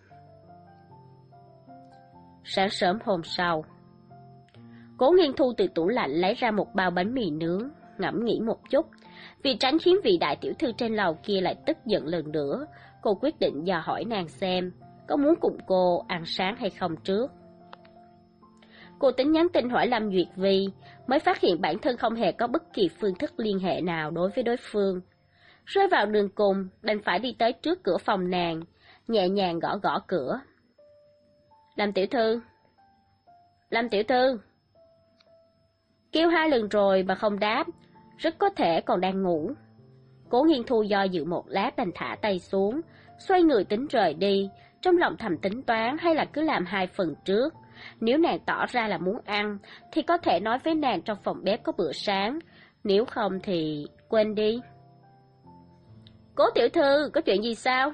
Sáng sớm hôm sau, Cố Nghiên Thu từ tủ lạnh lấy ra một bao bánh mì nướng, ngẫm nghĩ một chút, vì tránh khiến vị đại tiểu thư trên lầu kia lại tức giận lần nữa, cô quyết định dò hỏi nàng xem có muốn cùng cô ăn sáng hay không trước. Cô tính nhắn tin hỏi Lâm Duyệt Vi, mới phát hiện bản thân không hề có bất kỳ phương thức liên hệ nào đối với đối phương. Rơi vào đường cùng, đành phải đi tới trước cửa phòng nàng, nhẹ nhàng gõ gõ cửa. Lâm tiểu thư! Lâm tiểu thư! Kêu hai lần rồi mà không đáp, rất có thể còn đang ngủ. Cố Nghiên Thu do dự một lát đành thả tay xuống, xoay người tính rời đi, trong lòng thầm tính toán hay là cứ làm hai phần trước. Nếu nàng tỏ ra là muốn ăn, thì có thể nói với nàng trong phòng bếp có bữa sáng, nếu không thì quên đi. Cố tiểu thư, có chuyện gì sao?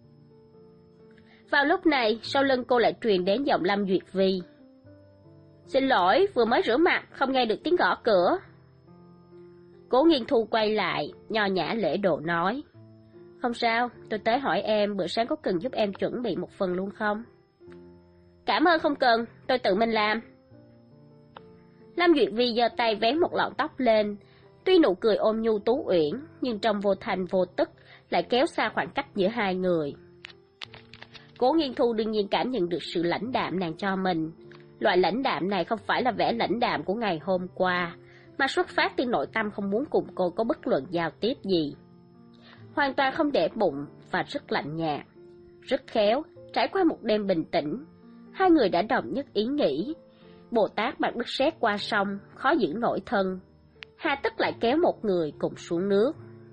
Vào lúc này, sau lưng cô lại truyền đến giọng Lâm Duyệt Vi. Xin lỗi, vừa mới rửa mặt, không nghe được tiếng gõ cửa. Cố Nghiên Thu quay lại, nho nhã lễ độ nói. Không sao, tôi tới hỏi em bữa sáng có cần giúp em chuẩn bị một phần luôn không? Cảm ơn không cần, tôi tự mình làm. Lâm Duyệt Vi giơ tay vén một lọn tóc lên, tuy nụ cười ôn nhu tú uyển, nhưng trong vô thành vô tức lại kéo xa khoảng cách giữa hai người. Cố Nghiên Thu đương nhiên cảm nhận được sự lãnh đạm nàng cho mình. Loại lãnh đạm này không phải là vẻ lãnh đạm của ngày hôm qua, mà xuất phát từ nội tâm không muốn cùng cô có bất luận giao tiếp gì. Hoàn toàn không để bụng và rất lạnh nhạt. Rất khéo, trải qua một đêm bình tĩnh, hai người đã đồng nhất ý nghĩ. Bồ Tát bạc đất sét qua sông, khó giữ nổi thân. Hà tất lại kéo một người cùng xuống nước.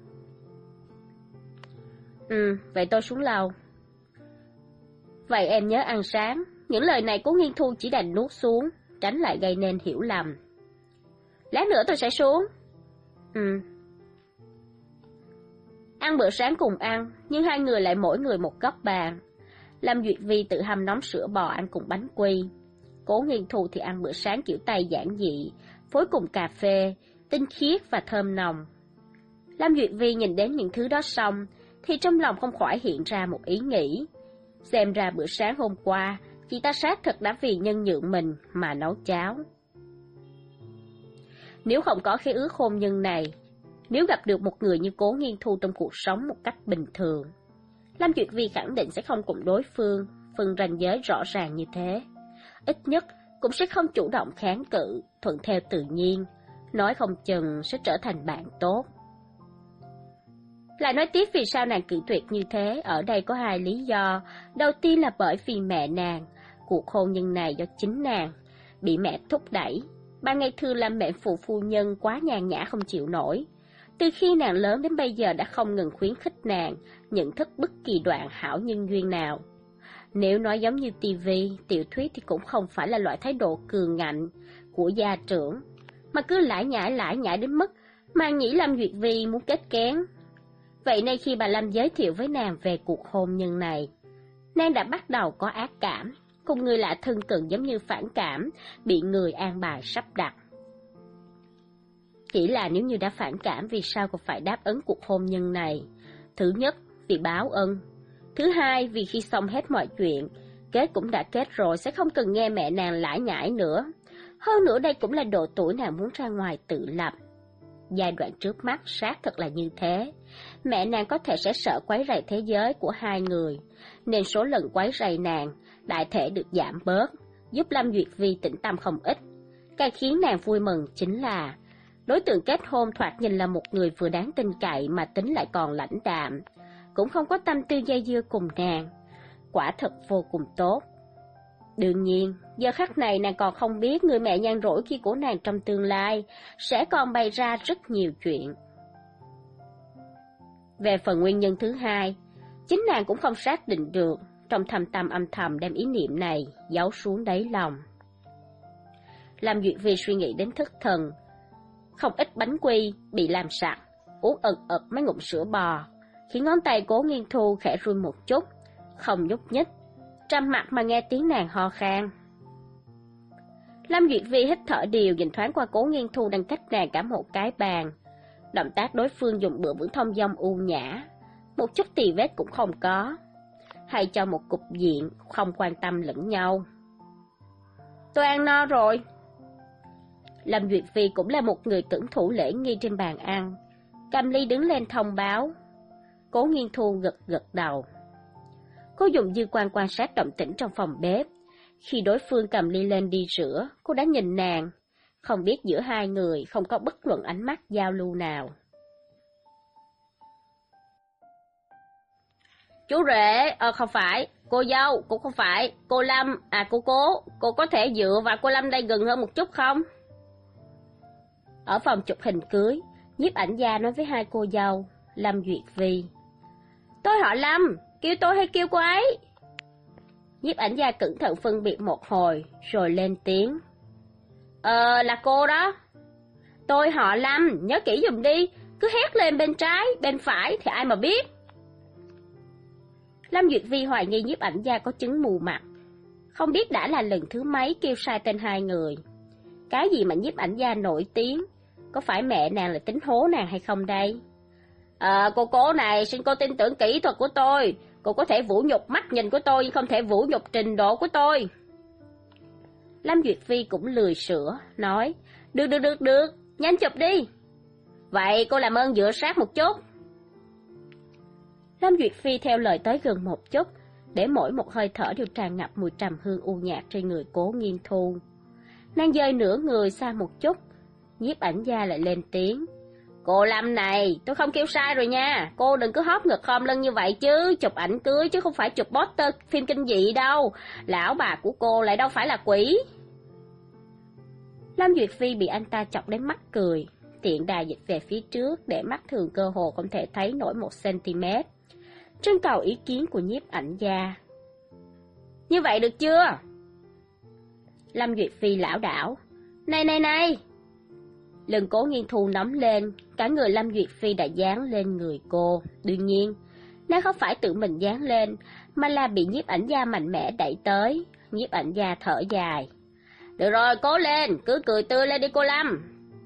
Ừ, vậy tôi xuống lầu. Vậy em nhớ ăn sáng. Những lời này Cố Nghiên Thu chỉ đành nuốt xuống, tránh lại gây nên hiểu lầm. Lát nữa tôi sẽ xuống. Ừ. Ăn bữa sáng cùng ăn, nhưng hai người lại mỗi người một góc bàn. Lâm Duyệt Vi tự hâm nóng sữa bò ăn cùng bánh quy. Cố Nghiên Thu thì ăn bữa sáng kiểu Tây giản dị, phối cùng cà phê, tinh khiết và thơm nồng. Lâm Duyệt Vi nhìn đến những thứ đó xong, thì trong lòng không khỏi hiện ra một ý nghĩ. Xem ra bữa sáng hôm qua, chị ta xác thật đã vì nhân nhượng mình mà nấu cháo. Nếu không có khế ước hôn nhân này, nếu gặp được một người như Cố Nghiên Thu trong cuộc sống một cách bình thường, Lâm Duyệt Vi khẳng định sẽ không cùng đối phương phân ranh giới rõ ràng như thế. Ít nhất cũng sẽ không chủ động kháng cự, thuận theo tự nhiên, nói không chừng sẽ trở thành bạn tốt. Lại nói tiếp vì sao nàng cự tuyệt như thế, ở đây có hai lý do. Đầu tiên là bởi vì mẹ nàng, cuộc hôn nhân này do chính nàng, bị mẹ thúc đẩy. Ba ngày thường làm mẹ phụ phu nhân quá nhàn nhã không chịu nổi. Từ khi nàng lớn đến bây giờ đã không ngừng khuyến khích nàng, nhận thức bất kỳ đoạn hảo nhân duyên nào. Nếu nói giống như tivi, tiểu thuyết thì cũng không phải là loại thái độ cường ngạnh của gia trưởng, mà cứ lải nhải lải nhải đến mức mà nghĩ Lâm Duyệt Vi muốn kết kén. Vậy nên khi bà Lâm giới thiệu với nàng về cuộc hôn nhân này, nàng đã bắt đầu có ác cảm, cùng người lạ thân cận giống như phản cảm, bị người an bài sắp đặt. Chỉ là nếu như đã phản cảm, vì sao còn phải đáp ứng cuộc hôn nhân này? Thứ nhất, vì báo ân. Thứ hai, vì khi xong hết mọi chuyện, kết cũng đã kết rồi, sẽ không cần nghe mẹ nàng lải nhải nữa. Hơn nữa đây cũng là độ tuổi nàng muốn ra ngoài tự lập. Giai đoạn trước mắt xác thật là như thế. Mẹ nàng có thể sẽ sợ quấy rầy thế giới của hai người, nên số lần quấy rầy nàng đại thể được giảm bớt, giúp Lâm Duyệt Vi tĩnh tâm không ít. Cái khiến nàng vui mừng chính là đối tượng kết hôn thoạt nhìn là một người vừa đáng tin cậy mà tính lại còn lãnh đạm, cũng không có tâm tư dây dưa cùng nàng. Quả thật vô cùng tốt. Đương nhiên, giờ khắc này nàng còn không biết người mẹ nhan rỗi kia của nàng trong tương lai sẽ còn bày ra rất nhiều chuyện. Về phần nguyên nhân thứ hai, chính nàng cũng không xác định được, trong thầm tâm âm thầm đem ý niệm này giấu xuống đáy lòng. Lâm Duyệt Vi suy nghĩ đến thất thần, không ít bánh quy bị làm sặc, uống ực ực mấy ngụm sữa bò, khiến ngón tay Cố Nghiên Thu khẽ run một chút, không nhúc nhích, trầm mặt mà nghe tiếng nàng ho khan. Lâm Duyệt Vi hít thở đều, nhìn thoáng qua Cố Nghiên Thu đang cách nàng cả một cái bàn. Động tác đối phương dùng bữa bữa thông dong u nhã, một chút tì vết cũng không có, hay cho một cục diện không quan tâm lẫn nhau. Tôi ăn no rồi. Lâm Duyệt Vi cũng là một người tuân thủ lễ nghi trên bàn ăn, cầm ly đứng lên thông báo. Cố Nghiên Thu gật gật đầu. Cô dùng dư quan quan sát động tĩnh trong phòng bếp. Khi đối phương cầm ly lên đi rửa, cô đã nhìn nàng, không biết giữa hai người không có bất luận ánh mắt giao lưu nào. Chú rể, ờ không phải, cô dâu, cũng không phải, cô Lâm, à cô cố, cô có thể dựa vào cô Lâm đây gần hơn một chút không? Ở phòng chụp hình cưới, nhiếp ảnh gia nói với hai cô dâu, Lâm Duyệt Vi. Tôi họ Lâm, kêu tôi hay kêu cô ấy? Nhiếp ảnh gia cẩn thận phân biệt một hồi, rồi lên tiếng. Ờ, là cô đó. Tôi họ Lâm, nhớ kỹ dùm đi, cứ hét lên bên trái, bên phải thì ai mà biết. Lâm Duyệt Vi hoài nghi nhiếp ảnh gia có chứng mù mặt, không biết đã là lần thứ mấy kêu sai tên hai người. Cái gì mà nhiếp ảnh gia nổi tiếng, Có phải mẹ nàng là tính hố nàng hay không đây? À, cô cố này, xin cô tin tưởng kỹ thuật của tôi. Cô có thể vũ nhục mắt nhìn của tôi, nhưng không thể vũ nhục trình độ của tôi. Lâm Duyệt Phi cũng lười sửa, nói, được được được được, nhanh chụp đi. Vậy cô làm ơn dựa sát một chút. Lâm Duyệt Phi theo lời tới gần một chút, để mỗi một hơi thở đều tràn ngập mùi trầm hương u nhạt trên người Cố Nghiên Thu. Nàng dời nửa người xa một chút, Nhiếp Ảnh Gia lại lên tiếng. Cô Lâm này, tôi không kêu sai rồi nha, cô đừng cứ hóp ngực khom lưng như vậy chứ, chụp ảnh cưới chứ không phải chụp poster phim kinh dị đâu, lão bà của cô lại đâu phải là quỷ. Lâm Duyệt Phi bị anh ta chọc đến mắt cười, tiện đà dịch về phía trước để mắt thường cơ hồ không thể thấy nổi một cm. Trưng cầu ý kiến của Nhiếp Ảnh Gia. Như vậy được chưa? Lâm Duyệt Phi lảo đảo. Này này này! Lưng Cố Nghiên Thu nóng lên, cả người Lâm Duyệt Phi đã dán lên người cô. Đương nhiên, nó không phải tự mình dán lên, mà là bị Nhiếp Ảnh Gia mạnh mẽ đẩy tới. Nhiếp Ảnh Gia thở dài. Được rồi, cố lên, cứ cười tươi lên đi cô Lâm.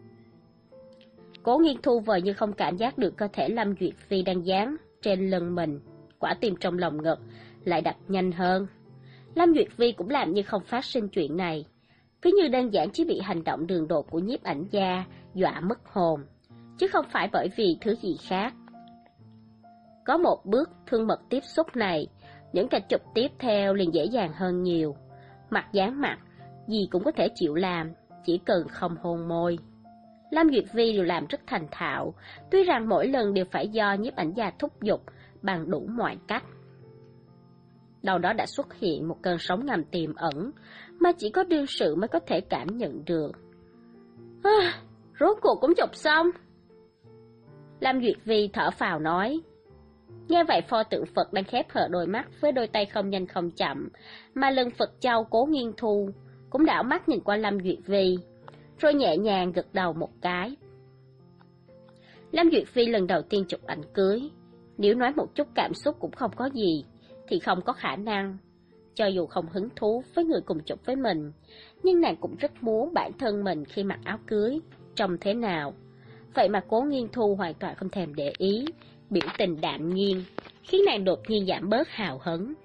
Cố Nghiên Thu vờ như không cảm giác được cơ thể Lâm Duyệt Phi đang dán trên lưng mình. Quả tim trong lòng ngực lại đập nhanh hơn. Lâm Duyệt Phi cũng làm như không phát sinh chuyện này, cứ như đơn giản chỉ bị hành động đường đột của Nhiếp Ảnh Gia dọa mất hồn, chứ không phải bởi vì thứ gì khác. Có một bước thân mật tiếp xúc này, những cảnh chụp tiếp theo liền dễ dàng hơn nhiều. Mặt dán mặt, gì cũng có thể chịu làm, chỉ cần không hôn môi. Lâm Duyệt Phi đều làm rất thành thạo, tuy rằng mỗi lần đều phải do Nhiếp Ảnh Gia thúc giục bằng đủ mọi cách. Đầu đó đã xuất hiện một cơn sóng ngầm tiềm ẩn, mà chỉ có đương sự mới có thể cảm nhận được. À, rốt cuộc cũng chụp xong. Lâm Duyệt Phi thở phào nói. Nghe vậy pho tượng Phật đang khép hờ đôi mắt với đôi tay không nhanh không chậm, mà lưng Phật Châu Cố Nghiên Thu cũng đảo mắt nhìn qua Lâm Duyệt Phi, rồi nhẹ nhàng gật đầu một cái. Lâm Duyệt Phi lần đầu tiên chụp ảnh cưới, nếu nói một chút cảm xúc cũng không có gì, thì không có khả năng. Cho dù không hứng thú với người cùng chụp với mình, nhưng nàng cũng rất muốn bản thân mình khi mặc áo cưới trông thế nào. Vậy mà Cố Nghiên Thu hoàn toàn không thèm để ý, biểu tình đạm nhiên, khiến nàng đột nhiên giảm bớt hào hứng.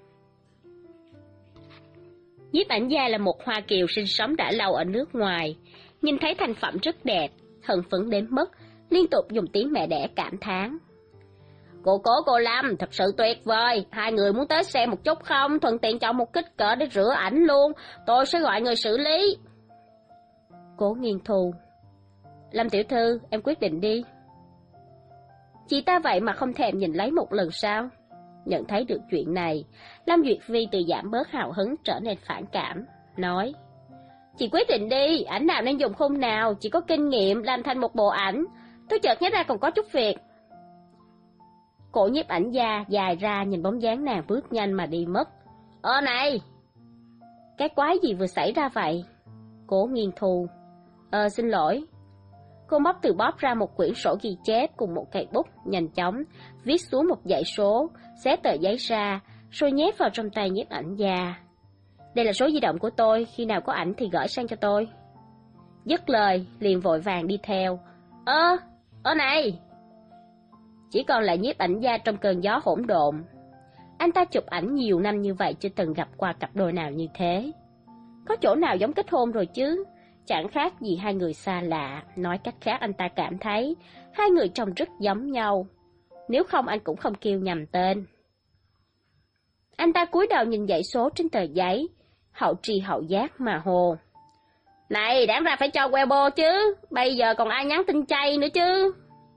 Nhiếp Ảnh Gia là một Hoa Kiều sinh sống đã lâu ở nước ngoài, nhìn thấy thành phẩm rất đẹp, hưng phấn đến mức liên tục dùng tiếng mẹ đẻ cảm thán. Cô Cố cô Lâm, thật sự tuyệt vời, hai người muốn tới xem một chút không, thuận tiện chọn một kích cỡ để rửa ảnh luôn, tôi sẽ gọi người xử lý. Cố Nghiên Thu. Lâm tiểu thư, em quyết định đi. Chị ta vậy mà không thèm nhìn lấy một lần sao? Nhận thấy được chuyện này, Lâm Duyệt Phi từ giảm bớt hào hứng trở nên phản cảm, nói. Chị quyết định đi, ảnh nào nên dùng khung nào, chị có kinh nghiệm làm thành một bộ ảnh, tôi chợt nhớ ra còn có chút việc. Cổ Nhiếp Ảnh Gia dài ra nhìn bóng dáng nàng bước nhanh mà đi mất. Ơ này! Cái quái gì vừa xảy ra vậy? Cố Nghiên Thu. Ờ xin lỗi. Cô móc từ bóp ra một quyển sổ ghi chép cùng một cây bút, nhanh chóng viết xuống một dãy số, xé tờ giấy ra, rồi nhét vào trong tay Nhiếp Ảnh Gia. Đây là số di động của tôi, khi nào có ảnh thì gửi sang cho tôi. Dứt lời, liền vội vàng đi theo. Ơ, ơ này! Chỉ còn lại Nhiếp Ảnh Gia trong cơn gió hỗn độn. Anh ta chụp ảnh nhiều năm như vậy chưa từng gặp qua cặp đôi nào như thế. Có chỗ nào giống kết hôn rồi chứ? Chẳng khác gì hai người xa lạ. Nói cách khác, anh ta cảm thấy hai người trông rất giống nhau. Nếu không anh cũng không kêu nhầm tên. Anh ta cúi đầu nhìn dãy số trên tờ giấy, hậu tri hậu giác mà hồ. Này, đáng ra phải cho Weibo chứ, bây giờ còn ai nhắn tin chay nữa chứ.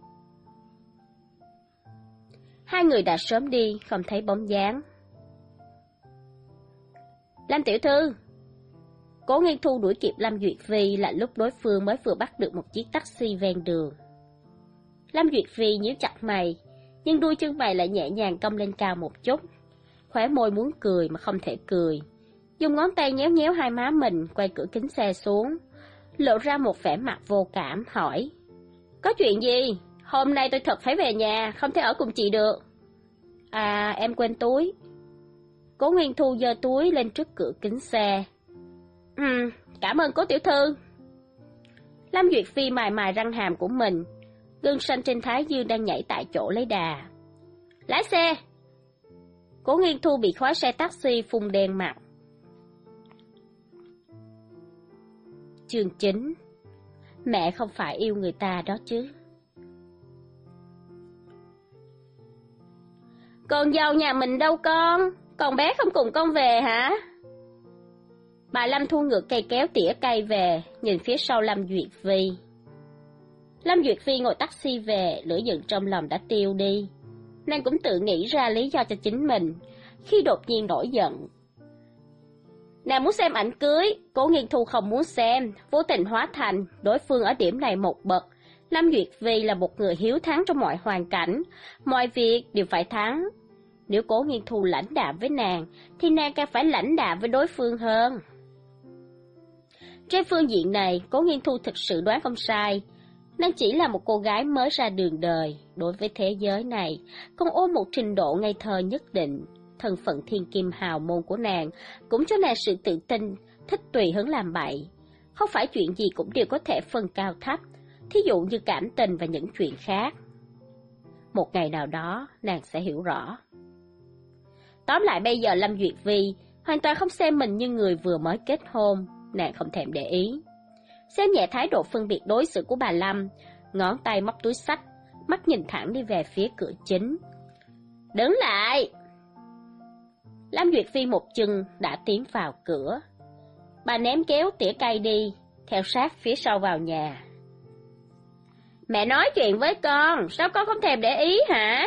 Hai người đã sớm đi, không thấy bóng dáng. Lâm tiểu thư. Cố Nghiên Thu đuổi kịp Lâm Duyệt Phi là lúc đối phương mới vừa bắt được một chiếc taxi ven đường. Lâm Duyệt Phi nhíu chặt mày, nhưng đuôi chân mày lại nhẹ nhàng cong lên cao một chút. Khóe môi muốn cười mà không thể cười. Dùng ngón tay nhéo nhéo hai má mình, quay cửa kính xe xuống, lộ ra một vẻ mặt vô cảm, hỏi. Có chuyện gì? Hôm nay tôi thật phải về nhà, không thể ở cùng chị được. À, em quên túi. Cố Nghiên Thu giơ túi lên trước cửa kính xe. Ừ, cảm ơn cố tiểu thư. Lâm Duyệt Phi mài mài răng hàm của mình, gân xanh trên thái dương đang nhảy tại chỗ lấy đà. Lái xe! Cố Nghiên Thu bị khói xe taxi phun đen mặt. Chương chín. Mẹ không phải yêu người ta đó chứ. Con dâu nhà mình đâu con? Con bé không cùng con về hả? Bà Lâm thu ngược cây kéo tỉa cây về, nhìn phía sau Lâm Duyệt Phi. Lâm Duyệt Phi ngồi taxi về, lửa giận trong lòng đã tiêu đi. Nàng cũng tự nghĩ ra lý do cho chính mình, khi đột nhiên nổi giận. Nàng muốn xem ảnh cưới, Cố Nghiên Thu không muốn xem, vô tình hóa thành, đối phương ở điểm này một bậc. Lâm Duyệt Phi là một người hiếu thắng trong mọi hoàn cảnh, mọi việc đều phải thắng. Nếu Cố Nghiên Thu lãnh đạm với nàng, thì nàng càng phải lãnh đạm với đối phương hơn. Trên phương diện này, Cố Nghiên Thu thực sự đoán không sai. Nàng chỉ là một cô gái mới ra đường đời, đối với thế giới này, còn ôm một trình độ ngây thơ nhất định. Thân phận thiên kim hào môn của nàng cũng cho nàng sự tự tin, thích tùy hứng làm bậy. Không phải chuyện gì cũng đều có thể phân cao thấp, thí dụ như cảm tình và những chuyện khác. Một ngày nào đó, nàng sẽ hiểu rõ. Tóm lại bây giờ Lâm Duyệt Phi hoàn toàn không xem mình như người vừa mới kết hôn, nàng không thèm để ý. Xem nhẹ thái độ phân biệt đối xử của bà Lâm, ngón tay móc túi xách, mắt nhìn thẳng đi về phía cửa chính. Đứng lại! Lâm Duyệt Phi một chân đã tiến vào cửa. Bà ném kéo tỉa cây đi, theo sát phía sau vào nhà. Mẹ nói chuyện với con, sao con không thèm để ý hả?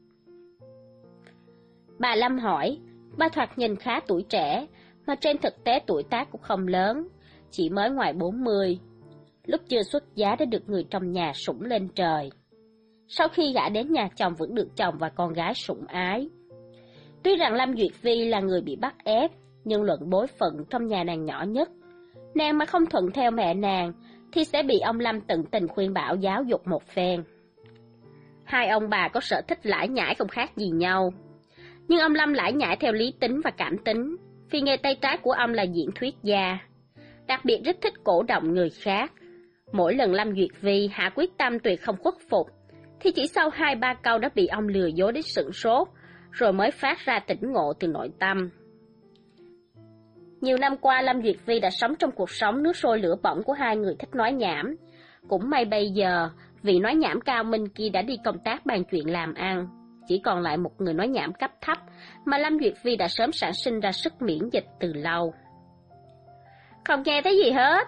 Bà Lâm hỏi, bà thoạt nhìn khá tuổi trẻ, mà trên thực tế tuổi tác cũng không lớn, chỉ mới ngoài bốn mươi. Lúc chưa xuất giá đã được người trong nhà sủng lên trời. Sau khi gả đến nhà chồng vẫn được chồng và con gái sủng ái. Tuy rằng Lâm Duyệt Phi là người bị bắt ép, nhưng luận bối phận trong nhà nàng nhỏ nhất. Nàng mà không thuận theo mẹ nàng, thì sẽ bị ông Lâm tận tình khuyên bảo giáo dục một phen. Hai ông bà có sở thích lải nhải không khác gì nhau. Nhưng ông Lâm lải nhải theo lý tính và cảm tính, vì nghề tay trái của ông là diễn thuyết gia. Đặc biệt rất thích cổ động người khác. Mỗi lần Lâm Duyệt Phi hạ quyết tâm tuyệt không khuất phục, thì chỉ sau hai ba câu đã bị ông lừa dối đến sửng sốt, rồi mới phát ra tỉnh ngộ từ nội tâm. Nhiều năm qua Lâm Duyệt Phi đã sống trong cuộc sống nước sôi lửa bỏng của hai người thích nói nhảm. Cũng may bây giờ, vị nói nhảm cao minh kia đã đi công tác bàn chuyện làm ăn. Chỉ còn lại một người nói nhảm cấp thấp, mà Lâm Duyệt Phi đã sớm sản sinh ra sức miễn dịch từ lâu. Không nghe thấy gì hết.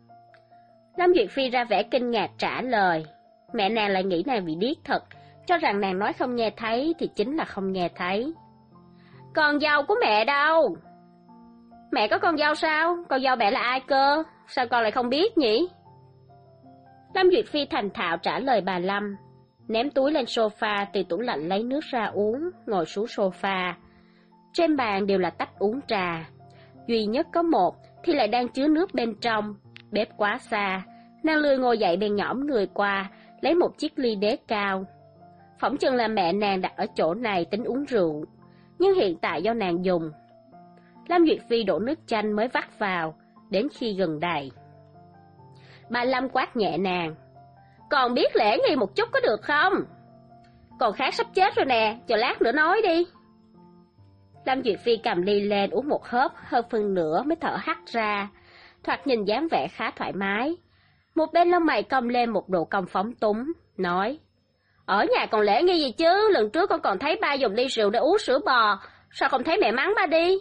Lâm Duyệt Phi ra vẻ kinh ngạc trả lời. Mẹ nàng lại nghĩ nàng bị điếc thật, cho rằng nàng nói không nghe thấy thì chính là không nghe thấy. Con dâu của mẹ đâu? Mẹ có con dâu sao? Con dâu mẹ là ai cơ? Sao con lại không biết nhỉ? Lâm Duyệt Phi thành thạo trả lời bà Lâm, ném túi lên sofa, từ tủ lạnh lấy nước ra uống, ngồi xuống sofa. Trên bàn đều là tách uống trà, duy nhất có một thì lại đang chứa nước bên trong. Bếp quá xa, nàng lười ngồi dậy bèn nhõm người qua, lấy một chiếc ly đế cao. Phỏng chừng là mẹ nàng đặt ở chỗ này tính uống rượu, nhưng hiện tại do nàng dùng. Lâm Duyệt Phi đổ nước chanh mới vắt vào, đến khi gần đầy. Bà Lâm quát nhẹ nàng. Còn biết lễ nghi một chút có được không? Còn khác sắp chết rồi nè, chờ lát nữa nói đi. Lâm Duyệt Phi cầm ly lên uống một hớp, hơn phân nửa mới thở hắt ra. Thoạt nhìn dáng vẻ khá thoải mái. Một bên lông mày cong lên một độ cong phóng túng, nói. Ở nhà còn lễ nghi gì chứ, lần trước con còn thấy ba dùng ly rượu để uống sữa bò, sao không thấy mẹ mắng ba đi?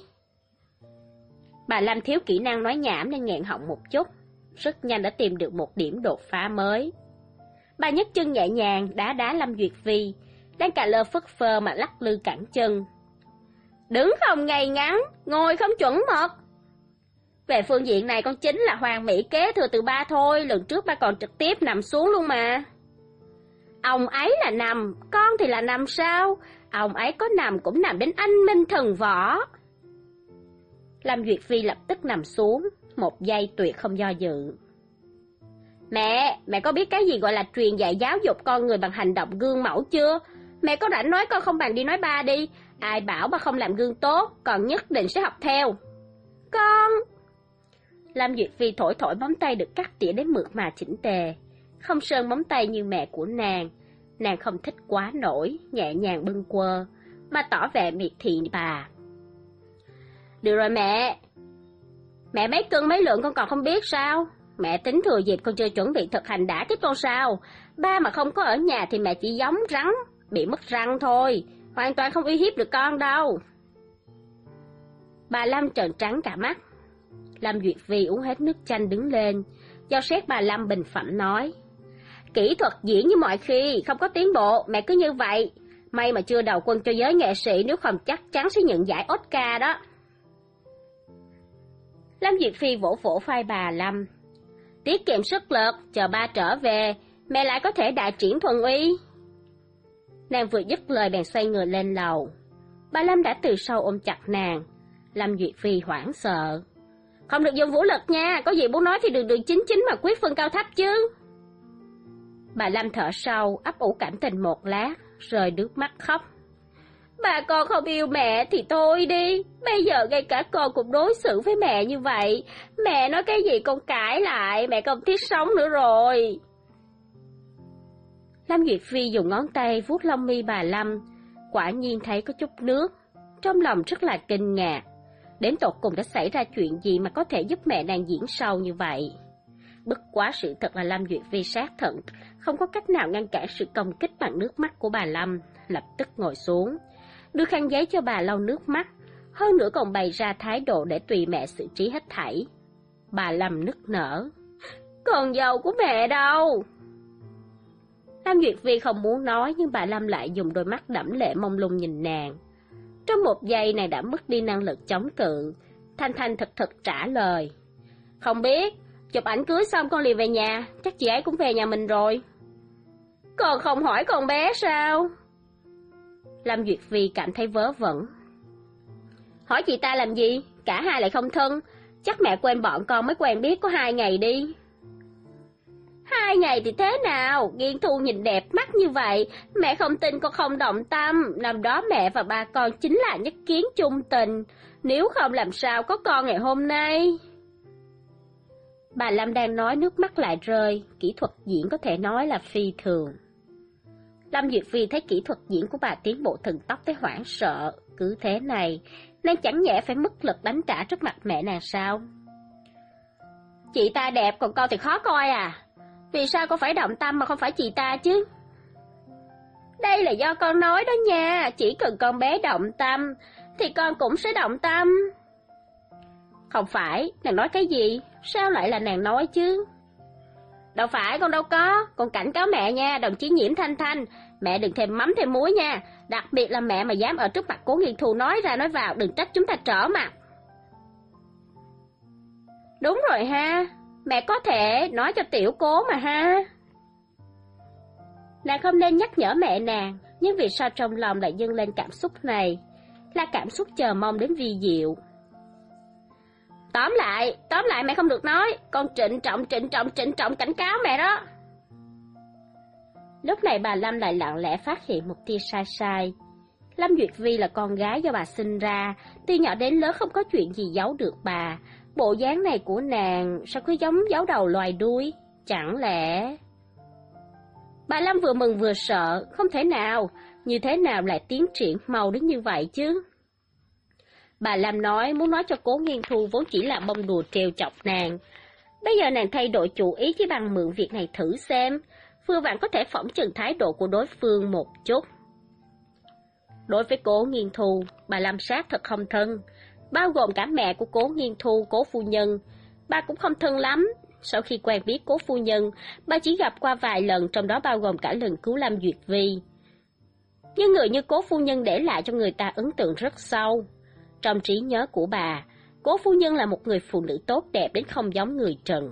Bà Lâm thiếu kỹ năng nói nhảm nên nghẹn họng một chút, rất nhanh đã tìm được một điểm đột phá mới. Bà nhấc chân nhẹ nhàng đá đá Lâm Duyệt Phi, đang cà lơ phất phơ mà lắc lư cẳng chân. Đứng không ngay ngắn, ngồi không chuẩn mực. Về phương diện này con chính là hoàng mỹ kế thừa từ ba thôi, lần trước ba còn trực tiếp nằm xuống luôn mà. Ông ấy là nằm, con thì là nằm sao? Ông ấy có nằm cũng nằm đến anh minh thần võ. Lâm Duyệt Phi lập tức nằm xuống, một giây tuyệt không do dự. Mẹ, mẹ có biết cái gì gọi là truyền dạy giáo dục con người bằng hành động gương mẫu chưa? Mẹ có rảnh nói con không bằng đi nói ba đi. Ai bảo ba không làm gương tốt, còn nhất định sẽ học theo. Con... Lâm Duyệt Phi thổi thổi móng tay được cắt tỉa đến mượt mà chỉnh tề, không sơn móng tay như mẹ của nàng. Nàng không thích quá nổi, nhẹ nhàng bâng quơ, mà tỏ vẻ miệt thị bà. Được rồi mẹ. Mẹ mấy cân mấy lượng con còn không biết sao? Mẹ tính thừa dịp con chưa chuẩn bị thực hành đã kích con sao? Ba mà không có ở nhà thì mẹ chỉ giống rắn, bị mất răng thôi, hoàn toàn không uy hiếp được con đâu. Bà Lâm trợn trắng cả mắt. Lâm Duyệt Phi uống hết nước chanh đứng lên, dò xét bà Lâm bình phẩm nói. Kỹ thuật diễn như mọi khi, không có tiến bộ, mẹ cứ như vậy. May mà chưa đầu quân cho giới nghệ sĩ, nếu không chắc chắn sẽ nhận giải Oscar đó. Lâm Duyệt Phi vỗ vỗ vai bà Lâm. Tiết kiệm sức lực, chờ ba trở về, mẹ lại có thể đại triển thuần uy. Nàng vừa dứt lời bèn xoay người lên lầu. Bà Lâm đã từ sau ôm chặt nàng. Lâm Duyệt Phi hoảng sợ. Không được dùng vũ lực nha, có gì muốn nói thì đường đường chính chính mà quyết phân cao thấp chứ. Bà Lâm thở sâu, ấp ủ cảm tình một lát, rồi nước mắt khóc. Bà con không yêu mẹ thì thôi đi, bây giờ ngay cả con cũng đối xử với mẹ như vậy. Mẹ nói cái gì con cãi lại, mẹ không thiết sống nữa rồi. Lâm Duyệt Phi dùng ngón tay vuốt lông mi bà Lâm, quả nhiên thấy có chút nước, trong lòng rất là kinh ngạc. Đến tột cùng đã xảy ra chuyện gì mà có thể giúp mẹ nàng diễn sâu như vậy? Bất quá sự thật là Lâm Duyệt Phi sát thận, không có cách nào ngăn cản sự công kích bằng nước mắt của bà Lâm, lập tức ngồi xuống, đưa khăn giấy cho bà lau nước mắt, hơn nữa còn bày ra thái độ để tùy mẹ xử trí hết thảy. Bà Lâm nức nở. Con dâu của mẹ đâu? Lâm Duyệt Phi không muốn nói, nhưng bà Lâm lại dùng đôi mắt đẫm lệ mông lung nhìn nàng. Trong một giây nàng đã mất đi năng lực chống cự, thanh thanh thật thật trả lời. Không biết, chụp ảnh cưới xong con liền về nhà, chắc chị ấy cũng về nhà mình rồi. Con không hỏi con bé sao? Lâm Duyệt Phi cảm thấy vớ vẩn. Hỏi chị ta làm gì? Cả hai lại không thân, chắc mẹ quên bọn con mới quen biết có hai ngày đi. Hai ngày thì thế nào? Nghiên Thu nhìn đẹp mắt như vậy, mẹ không tin con không động tâm. Năm đó mẹ và ba con chính là nhất kiến chung tình, nếu không làm sao có con ngày hôm nay. Bà Lâm đang nói nước mắt lại rơi, kỹ thuật diễn có thể nói là phi thường. Lâm Duyệt Phi thấy kỹ thuật diễn của bà tiến bộ thần tốc tới hoảng sợ, cứ thế này, nên chẳng nhẽ phải mất lực đánh trả trước mặt mẹ nàng sao? Chị ta đẹp còn con thì khó coi à? Vì sao con phải động tâm mà không phải chị ta chứ? Đây là do con nói đó nha, chỉ cần con bé động tâm, thì con cũng sẽ động tâm. Không phải, nàng nói cái gì? Sao lại là nàng nói chứ? Đâu phải, con đâu có, con cảnh cáo mẹ nha, đồng chí Nhiễm Thanh Thanh, mẹ đừng thêm mắm thêm muối nha, đặc biệt là mẹ mà dám ở trước mặt Cố Nghiên Thu nói ra nói vào, đừng trách chúng ta trở mặt. Đúng rồi ha, mẹ có thể nói cho tiểu Cố mà ha. Nàng không nên nhắc nhở mẹ nàng, nhưng vì sao trong lòng lại dâng lên cảm xúc này, là cảm xúc chờ mong đến vi diệu. Tóm lại, tóm lại mẹ không được nói, con trịnh trọng, trịnh trọng, trịnh trọng cảnh cáo mẹ đó. Lúc này bà Lâm lại lặng lẽ phát hiện một tia sai sai. Lâm Duyệt Vi là con gái do bà sinh ra, từ nhỏ đến lớn không có chuyện gì giấu được bà. Bộ dáng này của nàng sao cứ giống giấu đầu loài đuôi, chẳng lẽ... Bà Lâm vừa mừng vừa sợ, không thể nào, như thế nào lại tiến triển mau đến như vậy chứ? Bà Lâm nói muốn nói cho Cố Nghiên Thu vốn chỉ là bông đùa trêu chọc nàng. Bây giờ nàng thay đổi chủ ý chỉ bằng mượn việc này thử xem, vừa vặn có thể phỏng chừng thái độ của đối phương một chút. Đối với Cố Nghiên Thu, bà Lâm sát thật không thân, bao gồm cả mẹ của Cố Nghiên Thu, Cố phu nhân, bà cũng không thân lắm. Sau khi quen biết Cố phu nhân, bà chỉ gặp qua vài lần, trong đó bao gồm cả lần cứu Lâm Duyệt Vi. Nhưng người như Cố phu nhân để lại cho người ta ấn tượng rất sâu. Trong trí nhớ của bà, Cố phu nhân là một người phụ nữ tốt đẹp đến không giống người trần.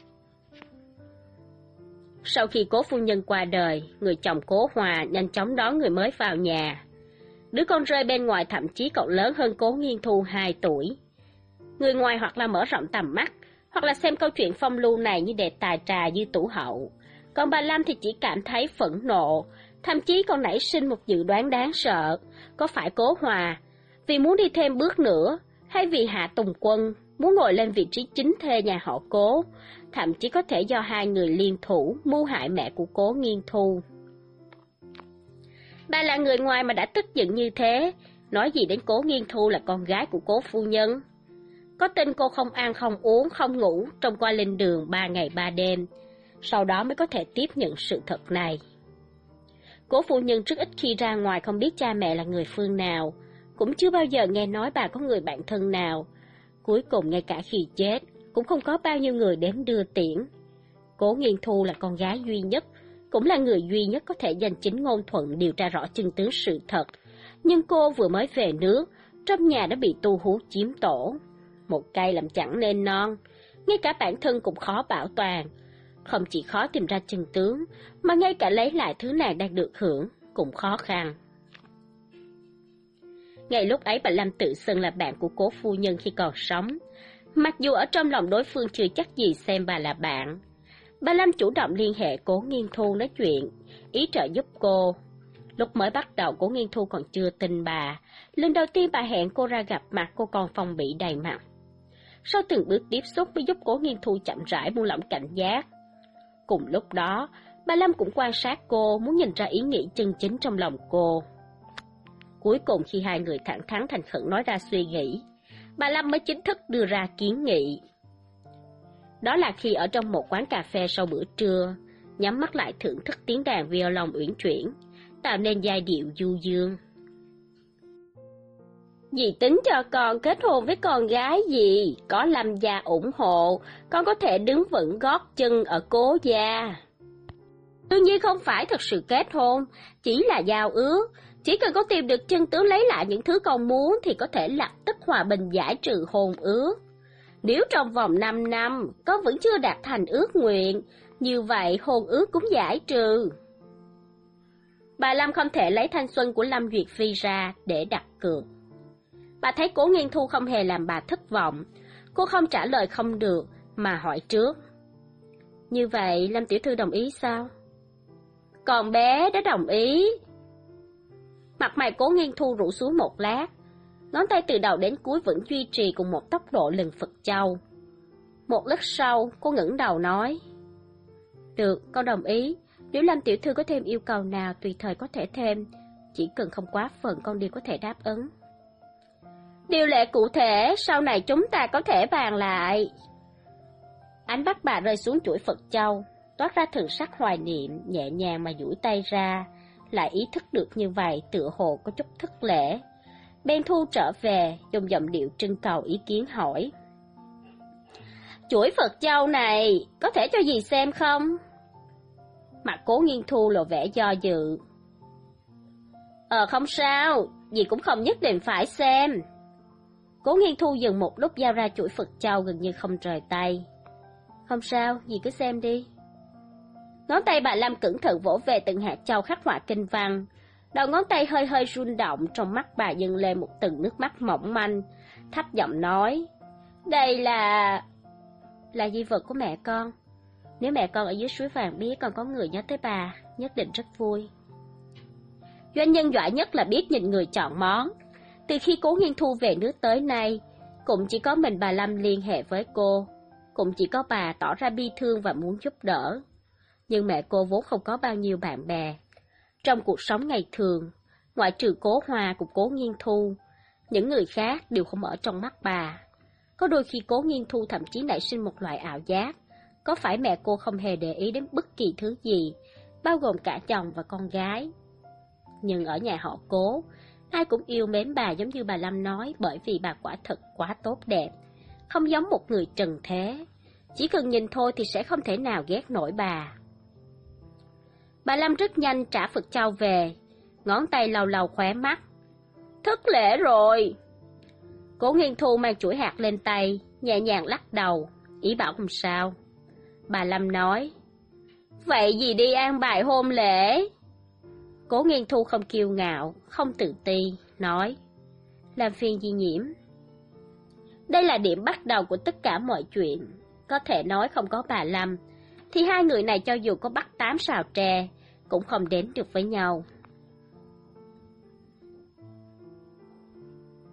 Sau khi Cố phu nhân qua đời, người chồng Cố Hòa nhanh chóng đón người mới vào nhà. Đứa con rơi bên ngoài thậm chí còn lớn hơn Cố Nghiên Thu hai tuổi. Người ngoài hoặc là mở rộng tầm mắt, hoặc là xem câu chuyện phong lưu này như đề tài trà dư tủ hậu. Còn bà Lâm thì chỉ cảm thấy phẫn nộ, thậm chí còn nảy sinh một dự đoán đáng sợ. Có phải Cố Hòa vì muốn đi thêm bước nữa, hay vì Hạ Tùng Quân muốn ngồi lên vị trí chính thê nhà họ Cố, thậm chí có thể do hai người liên thủ mưu hại mẹ của Cố Nghiên Thu. Bà là người ngoài mà đã tức giận như thế, nói gì đến Cố Nghiên Thu là con gái của Cố phu nhân. Có tin cô không ăn không uống không ngủ trong qua lên đường ba ngày ba đêm, sau đó mới có thể tiếp nhận sự thật này. Cố phu nhân rất ít khi ra ngoài, không biết cha mẹ là người phương nào, cũng chưa bao giờ nghe nói bà có người bạn thân nào. Cuối cùng ngay cả khi chết, cũng không có bao nhiêu người đến đưa tiễn. Cố Nghiên Thu là con gái duy nhất, cũng là người duy nhất có thể danh chính ngôn thuận điều tra rõ chân tướng sự thật. Nhưng cô vừa mới về nước, trong nhà đã bị tu hú chiếm tổ. Một cây làm chẳng nên non, ngay cả bản thân cũng khó bảo toàn. Không chỉ khó tìm ra chân tướng, mà ngay cả lấy lại thứ nàng đang được hưởng cũng khó khăn. Ngay lúc ấy bà Lâm tự xưng là bạn của Cố phu nhân khi còn sống, mặc dù ở trong lòng đối phương chưa chắc gì xem bà là bạn. Bà Lâm chủ động liên hệ Cố Nghiên Thu nói chuyện, ý trợ giúp cô. Lúc mới bắt đầu Cố Nghiên Thu còn chưa tin bà, lần đầu tiên bà hẹn cô ra gặp mặt cô còn phong bị đầy mặt. Sau từng bước tiếp xúc mới giúp Cố Nghiên Thu chậm rãi buông lỏng cảnh giác. Cùng lúc đó, bà Lâm cũng quan sát cô, muốn nhìn ra ý nghĩ chân chính trong lòng cô. Cuối cùng khi hai người thẳng thắn thành khẩn nói ra suy nghĩ, bà Lâm mới chính thức đưa ra kiến nghị. Đó là khi ở trong một quán cà phê sau bữa trưa, nhắm mắt lại thưởng thức tiếng đàn violon uyển chuyển, tạo nên giai điệu du dương. Dì tính cho con kết hôn với con gái gì, có Lâm gia ủng hộ, con có thể đứng vững gót chân ở Cố gia. Đương nhiên không phải thật sự kết hôn, chỉ là giao ước, chỉ cần có tìm được chân tướng lấy lại những thứ con muốn thì có thể lập tức hòa bình giải trừ hôn ước. Nếu trong vòng năm năm con vẫn chưa đạt thành ước nguyện, như vậy hôn ước cũng giải trừ. Bà Lâm không thể lấy thanh xuân của Lâm Duyệt Phi ra để đặt cược. Bà thấy Cố Nghiên Thu không hề làm bà thất vọng, cô không trả lời không được mà hỏi trước. Như vậy Lâm tiểu thư đồng ý sao? Còn bé đã đồng ý. Mặt mày Cố Nghiên Thu rũ xuống một lát, ngón tay từ đầu đến cuối vẫn duy trì cùng một tốc độ lừng Phật châu. Một lát sau, cô ngẩng đầu nói: Được, con đồng ý. Nếu Lâm tiểu thư có thêm yêu cầu nào tùy thời có thể thêm, chỉ cần không quá phần con đều có thể đáp ứng. Điều lệ cụ thể sau này chúng ta có thể bàn lại. Ánh mắt bà rơi xuống chuỗi Phật châu, toát ra thần sắc hoài niệm, nhẹ nhàng mà duỗi tay ra, lại ý thức được như vậy tựa hồ có chút thất lễ. Bên thu trở về, dùng giọng điệu trưng cầu ý kiến hỏi: Chuỗi Phật châu này có thể cho dì xem không? Mặt Cố Nghiên Thu lộ vẻ do dự. Ờ không sao, dì cũng không nhất định phải xem. Cố Nghiên Thu dừng một lúc giao ra chuỗi Phật châu gần như không rời tay. Không sao, dì cứ xem đi. Ngón tay bà Lâm cẩn thận vỗ về từng hạt châu khắc họa kinh văn. Đầu ngón tay hơi hơi rung động, trong mắt bà dâng lên một từng nước mắt mỏng manh, thấp giọng nói: Đây là... là di vật của mẹ con. Nếu mẹ con ở dưới suối vàng biết còn có người nhớ tới bà, nhất định rất vui. Doanh nhân giỏi nhất là biết nhìn người chọn món. Từ khi Cố Nghiên Thu về nước tới nay, cũng chỉ có mình bà Lâm liên hệ với cô, cũng chỉ có bà tỏ ra bi thương và muốn giúp đỡ. Nhưng mẹ cô vốn không có bao nhiêu bạn bè. Trong cuộc sống ngày thường, ngoại trừ Cố Hoa cùng Cố Nghiên Thu, những người khác đều không ở trong mắt bà. Có đôi khi Cố Nghiên Thu thậm chí nảy sinh một loại ảo giác, có phải mẹ cô không hề để ý đến bất kỳ thứ gì, bao gồm cả chồng và con gái. Nhưng ở nhà họ Cố, ai cũng yêu mến bà giống như bà Lâm nói, bởi vì bà quả thật quá tốt đẹp, không giống một người trần thế. Chỉ cần nhìn thôi thì sẽ không thể nào ghét nổi bà. Bà Lâm rất nhanh trả Phật châu về, ngón tay lau lau khóe mắt. Thất lễ rồi. Cố Nghiên Thu mang chuỗi hạt lên tay, nhẹ nhàng lắc đầu, ý bảo không sao. Bà Lâm nói: Vậy gì đi an bài hôn lễ? Cố Nghiên Thu không kiêu ngạo, không tự ti, nói: Làm phiền Di Nhiễm. Đây là điểm bắt đầu của tất cả mọi chuyện. Có thể nói không có bà Lâm, thì hai người này cho dù có bắt tám sào tre, cũng không đến được với nhau.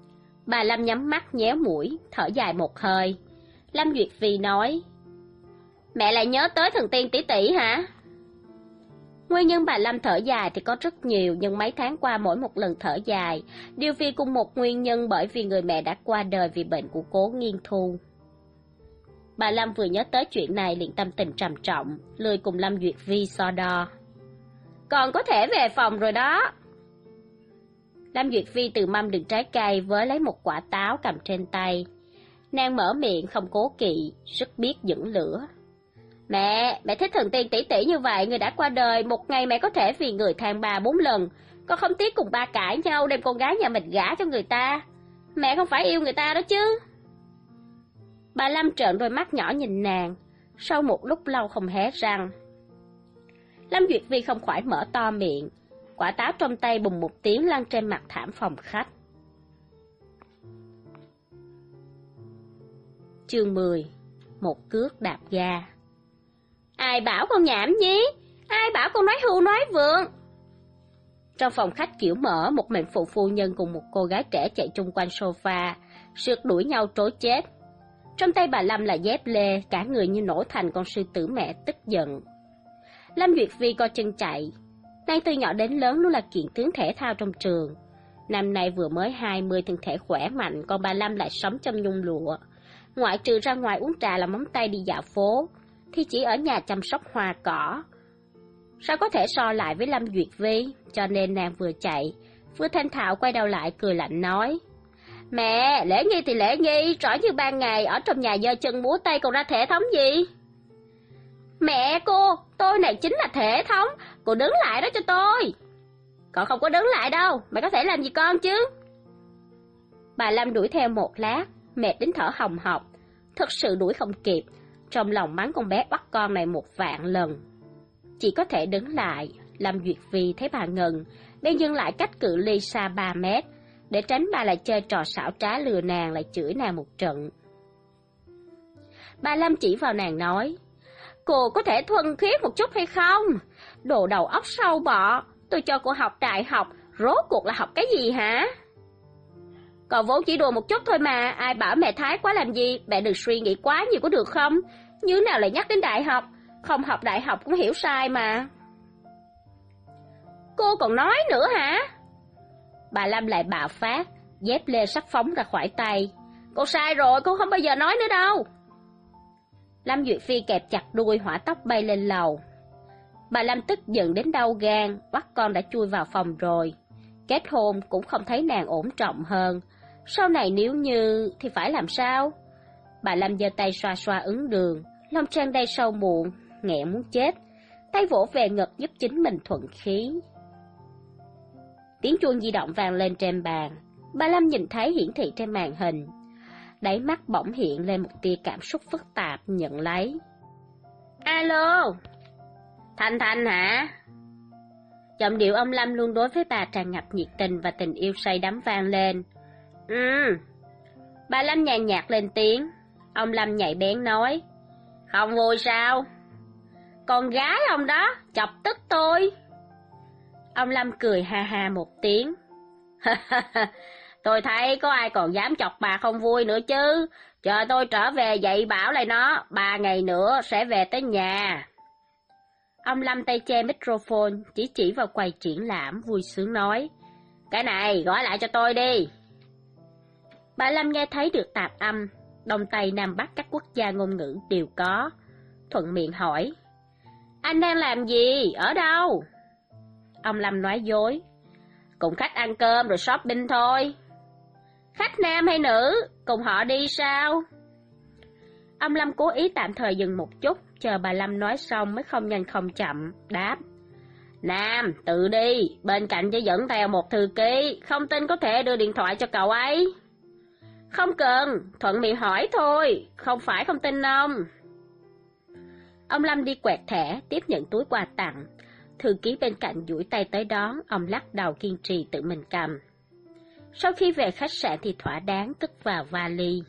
Bà Lâm nhắm mắt nhéo mũi, thở dài một hơi. Lâm Duyệt Phi nói, mẹ lại nhớ tới thần tiên tỷ tỷ hả? Nguyên nhân bà Lâm thở dài thì có rất nhiều, nhưng mấy tháng qua mỗi một lần thở dài đều vì cùng một nguyên nhân, bởi vì người mẹ đã qua đời vì bệnh của Cố Nghiên Thu. Bà Lâm vừa nhớ tới chuyện này liền tâm tình trầm trọng, lười cùng Lâm Duyệt Vi so đo. Còn có thể về phòng rồi đó. Lâm Duyệt Vi từ mâm đựng trái cây với lấy một quả táo cầm trên tay. Nàng mở miệng không cố kỵ, rất biết dẫn lửa. Mẹ, mẹ thích thần tiên tỷ tỷ như vậy, người đã qua đời, một ngày mẹ có thể vì người than ba bốn lần. Con không tiếc cùng ba cãi nhau đem con gái nhà mình gả cho người ta. Mẹ không phải yêu người ta đó chứ. Bà Lâm trợn đôi mắt nhỏ nhìn nàng, sau một lúc lâu không hé răng. Lâm Duyệt Vi không khỏi mở to miệng, quả táo trong tay bùng một tiếng lăn trên mặt thảm phòng khách. Chương mười. Một cước đạp ga. Ai bảo con nhảm nhí? Ai bảo con nói hưu nói vượng? Trong phòng khách kiểu mở, một mệnh phụ phu nhân cùng một cô gái trẻ chạy chung quanh sofa, rượt đuổi nhau trối chết. Trong tay bà Lâm là dép lê, cả người như nổi thành con sư tử mẹ tức giận. Lâm Duyệt Vi co chân chạy. Nàng từ nhỏ đến lớn luôn là kiện tướng thể thao trong trường. Năm nay vừa mới hai mươi, thân thể khỏe mạnh, còn bà Lâm lại sống trong nhung lụa. Ngoại trừ ra ngoài uống trà làm móng tay đi dạo phố, thì chỉ ở nhà chăm sóc hoa cỏ. Sao có thể so lại với Lâm Duyệt Vi, cho nên nàng vừa chạy, vừa thanh thạo quay đầu lại cười lạnh nói. Mẹ, lễ nghi thì lễ nghi, rõ như ban ngày, ở trong nhà giơ chân múa tay còn ra thể thống gì? Mẹ cô, tôi này chính là thể thống, cô đứng lại đó cho tôi. Con không có đứng lại đâu, mày có thể làm gì con chứ? Bà Lâm đuổi theo một lát, mệt đến thở hồng hộc, thật sự đuổi không kịp, trong lòng mắng con bé bắt con này một vạn lần. Chỉ có thể đứng lại, Lâm Duyệt Vi thấy bà ngừng, bèn dừng lại cách cự ly xa ba mét, để tránh bà lại chơi trò xảo trá lừa nàng, lại chửi nàng một trận. Bà Lâm chỉ vào nàng nói, cô có thể thuần khiết một chút hay không? Đồ đầu óc sâu bọ, tôi cho cô học đại học, rốt cuộc là học cái gì hả? Còn vốn chỉ đùa một chút thôi mà, ai bảo mẹ thái quá làm gì, mẹ đừng suy nghĩ quá nhiều có được không? Như nào lại nhắc đến đại học, không học đại học cũng hiểu sai mà. Cô còn nói nữa hả? Bà Lâm lại bạo phát, dép lê sắp phóng ra khỏi tay. Cô sai rồi, cô không bao giờ nói nữa đâu. Lâm Duyệt Phi kẹp chặt đuôi, hỏa tóc bay lên lầu. Bà Lâm tức giận đến đau gan, bắt con đã chui vào phòng rồi. Kết hôn cũng không thấy nàng ổn trọng hơn. Sau này nếu như thì phải làm sao? Bà Lâm giơ tay xoa xoa ứng đường, lòng tràn đầy sâu muộn, nghẹn muốn chết. Tay vỗ về ngực giúp chính mình thuận khí. Tiếng chuông di động vang lên trên bàn. Bà Lâm nhìn thấy hiển thị trên màn hình. Đáy mắt bỗng hiện lên một tia cảm xúc phức tạp, nhận lấy. Alo, Thanh Thanh hả? Giọng điệu ông Lâm luôn đối với bà tràn ngập nhiệt tình và tình yêu say đắm vang lên. Ừ. Bà Lâm nhàn nhạt lên tiếng. Ông Lâm nhạy bén nói. Không vui sao? Con gái ông đó, chọc tức tôi. Ông Lâm cười ha ha một tiếng. Tôi thấy có ai còn dám chọc bà không vui nữa chứ. Chờ tôi trở về dạy bảo lại nó, ba ngày nữa sẽ về tới nhà. Ông Lâm tay che microphone, chỉ chỉ vào quầy triển lãm, vui sướng nói. Cái này gọi lại cho tôi đi. Bà Lâm nghe thấy được tạp âm, Đông Tây Nam Bắc các quốc gia ngôn ngữ đều có. Thuận miệng hỏi. Anh đang làm gì? Ở đâu? Ông Lâm nói dối. Cùng khách ăn cơm rồi shopping thôi. Khách nam hay nữ? Cùng họ đi sao? Ông Lâm cố ý tạm thời dừng một chút, chờ bà Lâm nói xong mới không nhanh không chậm, đáp. Nam, tự đi, bên cạnh chỉ dẫn theo một thư ký, không tin có thể đưa điện thoại cho cậu ấy. Không cần, thuận miệng hỏi thôi, không phải không tin ông. Ông Lâm đi quẹt thẻ, tiếp nhận túi quà tặng. Thư ký bên cạnh duỗi tay tới đón, ông lắc đầu kiên trì tự mình cầm. Sau khi về khách sạn thì thỏa đáng cất vào vali.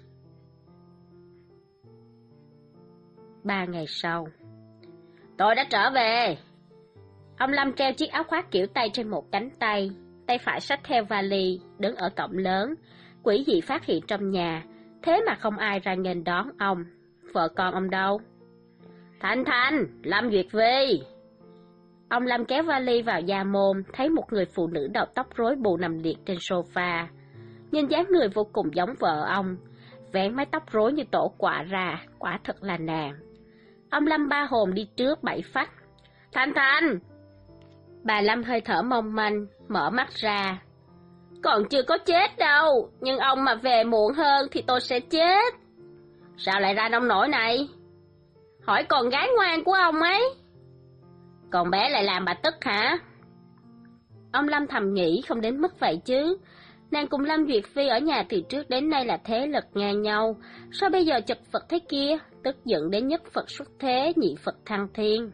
Ba ngày sau, tôi đã trở về. Ông Lâm treo chiếc áo khoác kiểu tay trên một cánh tay, tay phải xách theo vali, đứng ở cổng lớn, Quỷ dị phát hiện trong nhà, thế mà không ai ra nghênh đón ông. Vợ con ông đâu? Thanh Thanh, Lâm Duyệt Vi. Ông Lâm kéo vali vào gia môn, thấy một người phụ nữ đầu tóc rối bù nằm liệt trên sofa. Nhìn dáng người vô cùng giống vợ ông, vén mái tóc rối như tổ quạ ra, quả thật là nàng. Ông Lâm ba hồn đi trước bảy phách. Thanh Thanh! Bà Lâm hơi thở mong manh, mở mắt ra. Còn chưa có chết đâu, nhưng ông mà về muộn hơn thì tôi sẽ chết. Sao lại ra nông nổi này? Hỏi con gái ngoan của ông ấy. Con bé lại làm bà tức hả? Ông Lâm thầm nghĩ không đến mức vậy chứ. Nàng cùng Lâm Duyệt Phi ở nhà từ trước đến nay là thế lực ngang nhau. Sao bây giờ chật vật thế kia, tức giận đến nhất Phật xuất thế, nhị Phật thăng thiên.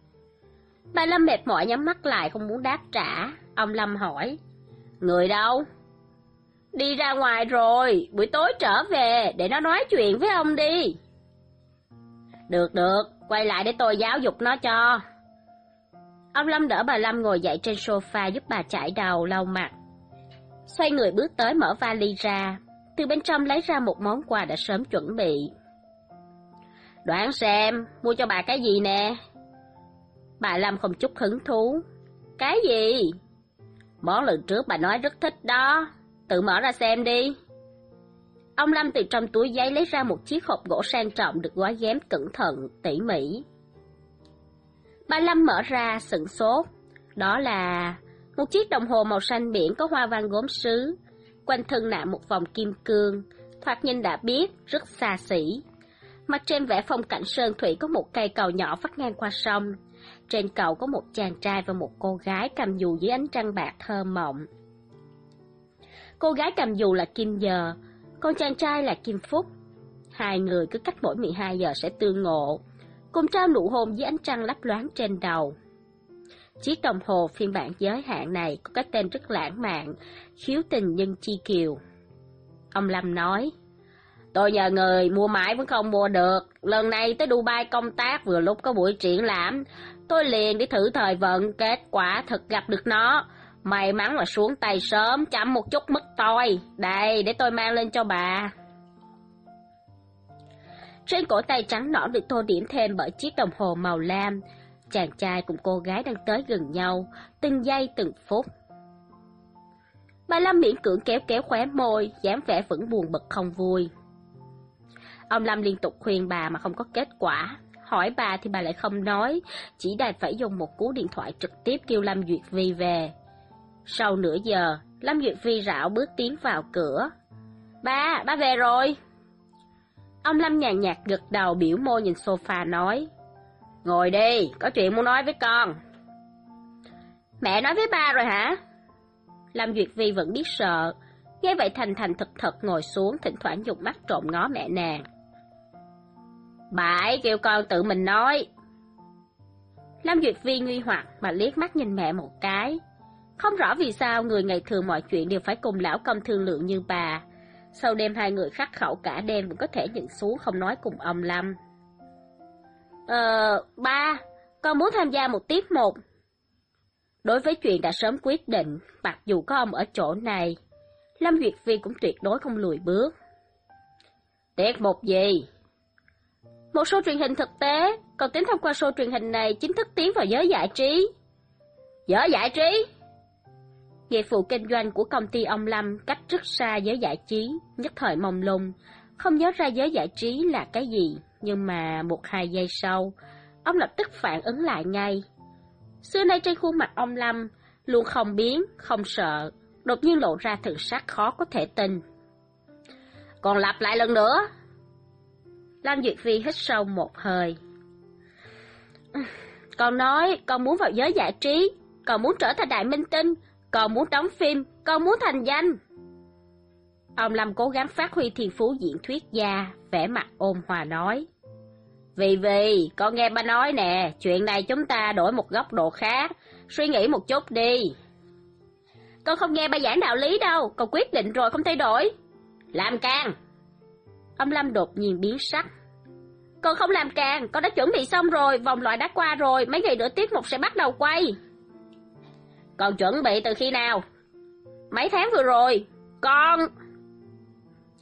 Bà Lâm mệt mỏi nhắm mắt lại không muốn đáp trả. Ông Lâm hỏi, người đâu? Đi ra ngoài rồi, buổi tối trở về để nó nói chuyện với ông đi. Được được, quay lại để tôi giáo dục nó cho. Ông Lâm đỡ bà Lâm ngồi dậy trên sofa giúp bà chải đầu, lau mặt. Xoay người bước tới mở vali ra, từ bên trong lấy ra một món quà đã sớm chuẩn bị. Đoán xem, mua cho bà cái gì nè? Bà Lâm không chút hứng thú. Cái gì? Món lần trước bà nói rất thích đó, tự mở ra xem đi. Ông Lâm từ trong túi giấy lấy ra một chiếc hộp gỗ sang trọng được gói ghém cẩn thận, tỉ mỉ. Bà Lâm mở ra sửng sốt. Đó là một chiếc đồng hồ màu xanh biển có hoa văn gốm sứ, quanh thân nạm một vòng kim cương, thoạt nhìn đã biết rất xa xỉ. Mặt trên vẽ phong cảnh sơn thủy có một cây cầu nhỏ vắt ngang qua sông. Trên cầu có một chàng trai và một cô gái cầm dù dưới ánh trăng bạc thơ mộng. Cô gái cầm dù là Kim Giờ, còn chàng trai là Kim Phúc. Hai người cứ cách mỗi mười hai giờ sẽ tương ngộ, cùng trao nụ hôn dưới ánh trăng lấp loáng trên đầu. Chiếc đồng hồ phiên bản giới hạn này có cái tên rất lãng mạn, Khiếu Tình Nhân Chi Kiều. Ông Lâm nói, tôi nhờ người mua mãi vẫn không mua được. Lần này tới Dubai công tác vừa lúc có buổi triển lãm, tôi liền đi thử thời vận, kết quả thật gặp được nó. May mắn là xuống tay sớm, chậm một chút mất tôi. Đây, để tôi mang lên cho bà. Trên cổ tay trắng nõn được tô điểm thêm bởi chiếc đồng hồ màu lam. Chàng trai cùng cô gái đang tới gần nhau, từng giây từng phút. Bà Lâm miễn cưỡng kéo kéo khóe môi, dáng vẻ vẫn buồn bực không vui. Ông Lâm liên tục khuyên bà mà không có kết quả. Hỏi bà thì bà lại không nói, chỉ đành phải dùng một cú điện thoại trực tiếp kêu Lâm Duyệt Vi về. Sau nửa giờ, Lâm Duyệt Vi rảo bước tiến vào cửa. Ba, ba về rồi. Ông Lâm nhàn nhạt gật đầu biểu môi nhìn sofa nói, ngồi đi, có chuyện muốn nói với con. Mẹ nói với ba rồi hả? Lâm Duyệt Vi vẫn biết sợ, nghe vậy thành thành thật thật ngồi xuống, thỉnh thoảng dùng mắt trộm ngó mẹ nàng. Bà ấy kêu con tự mình nói. Lâm Duyệt Vi nguy hoặc mà liếc mắt nhìn mẹ một cái. Không rõ vì sao người ngày thường mọi chuyện đều phải cùng lão công thương lượng như bà. Sau đêm hai người khắc khẩu cả đêm vẫn có thể nhìn xuống không nói cùng ông Lâm. Ờ, ba, con muốn tham gia một tiết mục. Đối với chuyện đã sớm quyết định, mặc dù có ông ở chỗ này, Lâm Duyệt Vi cũng tuyệt đối không lùi bước. Tiết mục gì? Một show truyền hình thực tế, còn tính thông qua show truyền hình này chính thức tiến vào giới giải trí. Giới giải trí? Nghiệp vụ kinh doanh của công ty ông Lâm cách rất xa giới giải trí, nhất thời mông lung, không nhớ ra giới giải trí là cái gì, nhưng mà một hai giây sau, ông lập tức phản ứng lại ngay. Xưa nay trên khuôn mặt ông Lâm luôn không biến, không sợ, đột nhiên lộ ra thần sắc khó có thể tin. Còn lặp lại lần nữa. Lâm Duyệt Vi hít sâu một hơi. Con nói con muốn vào giới giải trí, con muốn trở thành đại minh tinh, con muốn đóng phim, con muốn thành danh. Ông Lâm cố gắng phát huy thiên phú diễn thuyết gia, vẻ mặt ôn hòa nói. Vì vì, con nghe ba nói nè, chuyện này chúng ta đổi một góc độ khác, suy nghĩ một chút đi. Con không nghe ba giảng đạo lý đâu, con quyết định rồi không thay đổi. Làm càng. Ông Lâm đột nhiên biến sắc. Con không làm càng, con đã chuẩn bị xong rồi, vòng loại đã qua rồi, mấy ngày nữa tiết mục sẽ bắt đầu quay. Con chuẩn bị từ khi nào? Mấy tháng vừa rồi. Con...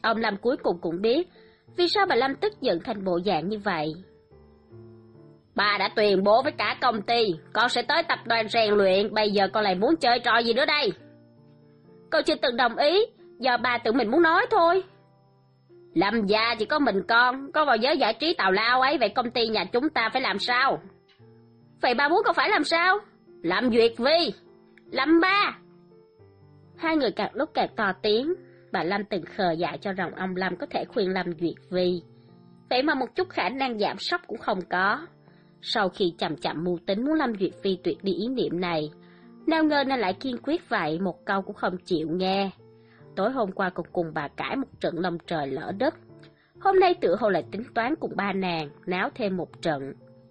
Ông Lâm cuối cùng cũng biết vì sao bà Lâm tức giận thành bộ dạng như vậy. Bà đã tuyên bố với cả công ty, con sẽ tới tập đoàn rèn luyện, bây giờ con lại muốn chơi trò gì nữa đây? Con chưa từng đồng ý, do bà tự mình muốn nói thôi. Lâm gia chỉ có mình con, con vào giới giải trí tào lao ấy, vậy công ty nhà chúng ta phải làm sao? Vậy bà muốn con phải làm sao? Lâm Duyệt Vi, Lâm ba. Hai người càng lúc càng to tiếng, bà Lâm từng khờ dại cho rằng ông Lâm có thể khuyên Lâm Duyệt Vi. Vậy mà một chút khả năng giảm sốc cũng không có. Sau khi chậm chậm mưu tính muốn Lâm Duyệt Vi tuyệt đi ý niệm này, nào ngờ nên lại kiên quyết vậy, một câu cũng không chịu nghe. Tối hôm qua còn cùng bà cãi một trận lông trời lỡ đất. Hôm nay tự hồ lại tính toán cùng ba nàng, náo thêm một trận.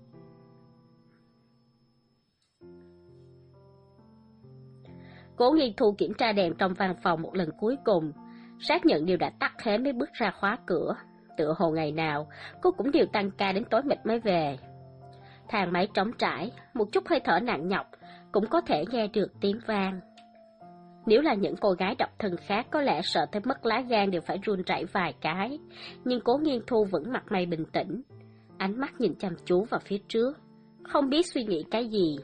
Cố Nghiên Thu kiểm tra đèn trong văn phòng một lần cuối cùng, xác nhận đều đã tắt hết mới bước ra khóa cửa. Tựa hồ ngày nào, cô cũng đều tăng ca đến tối mịt mới về. Thang máy trống trải, một chút hơi thở nặng nhọc, cũng có thể nghe được tiếng vang. Nếu là những cô gái độc thân khác có lẽ sợ tới mất lá gan đều phải run rẩy vài cái, nhưng Cố Nghiên Thu vẫn mặt mày bình tĩnh, ánh mắt nhìn chăm chú vào phía trước, không biết suy nghĩ cái gì.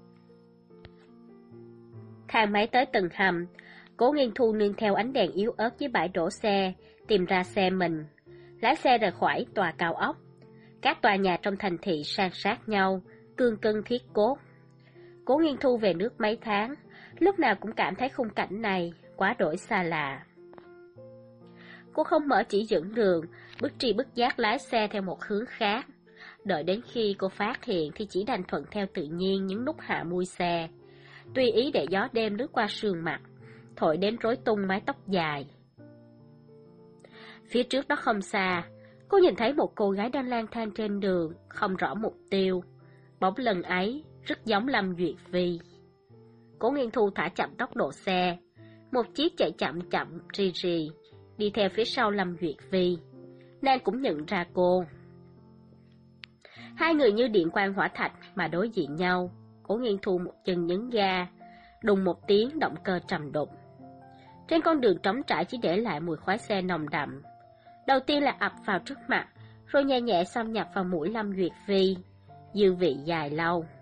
Thang máy tới tầng hầm, Cố Nghiên Thu nương theo ánh đèn yếu ớt dưới bãi đổ xe, tìm ra xe mình, lái xe rời khỏi tòa cao ốc. Các tòa nhà trong thành thị san sát nhau, cương cân thiết cốt. Cố Nghiên Thu về nước mấy tháng, lúc nào cũng cảm thấy khung cảnh này quá đổi xa lạ. Cô không mở chỉ dẫn đường, bất tri bất giác lái xe theo một hướng khác. Đợi đến khi cô phát hiện thì chỉ đành thuận theo tự nhiên những nút hạ mui xe, tùy ý để gió đêm lướt qua sườn mặt, thổi đến rối tung mái tóc dài. Phía trước đó không xa, cô nhìn thấy một cô gái đang lang thang trên đường, không rõ mục tiêu. Bóng lưng ấy rất giống Lâm Duyệt Vi. Cố Nghiên Thu thả chậm tốc độ xe, một chiếc chạy chậm chậm rì rì, đi theo phía sau Lâm Duyệt Vi. Nàng cũng nhận ra cô. Hai người như điện quang hỏa thạch mà đối diện nhau. Cố Nghiên Thu một chân nhấn ga, đùng một tiếng động cơ trầm đục. Trên con đường trống trải chỉ để lại mùi khói xe nồng đậm. Đầu tiên là ập vào trước mặt, rồi nhẹ nhẹ xâm nhập vào mũi Lâm Duyệt Vi, dư vị dài lâu.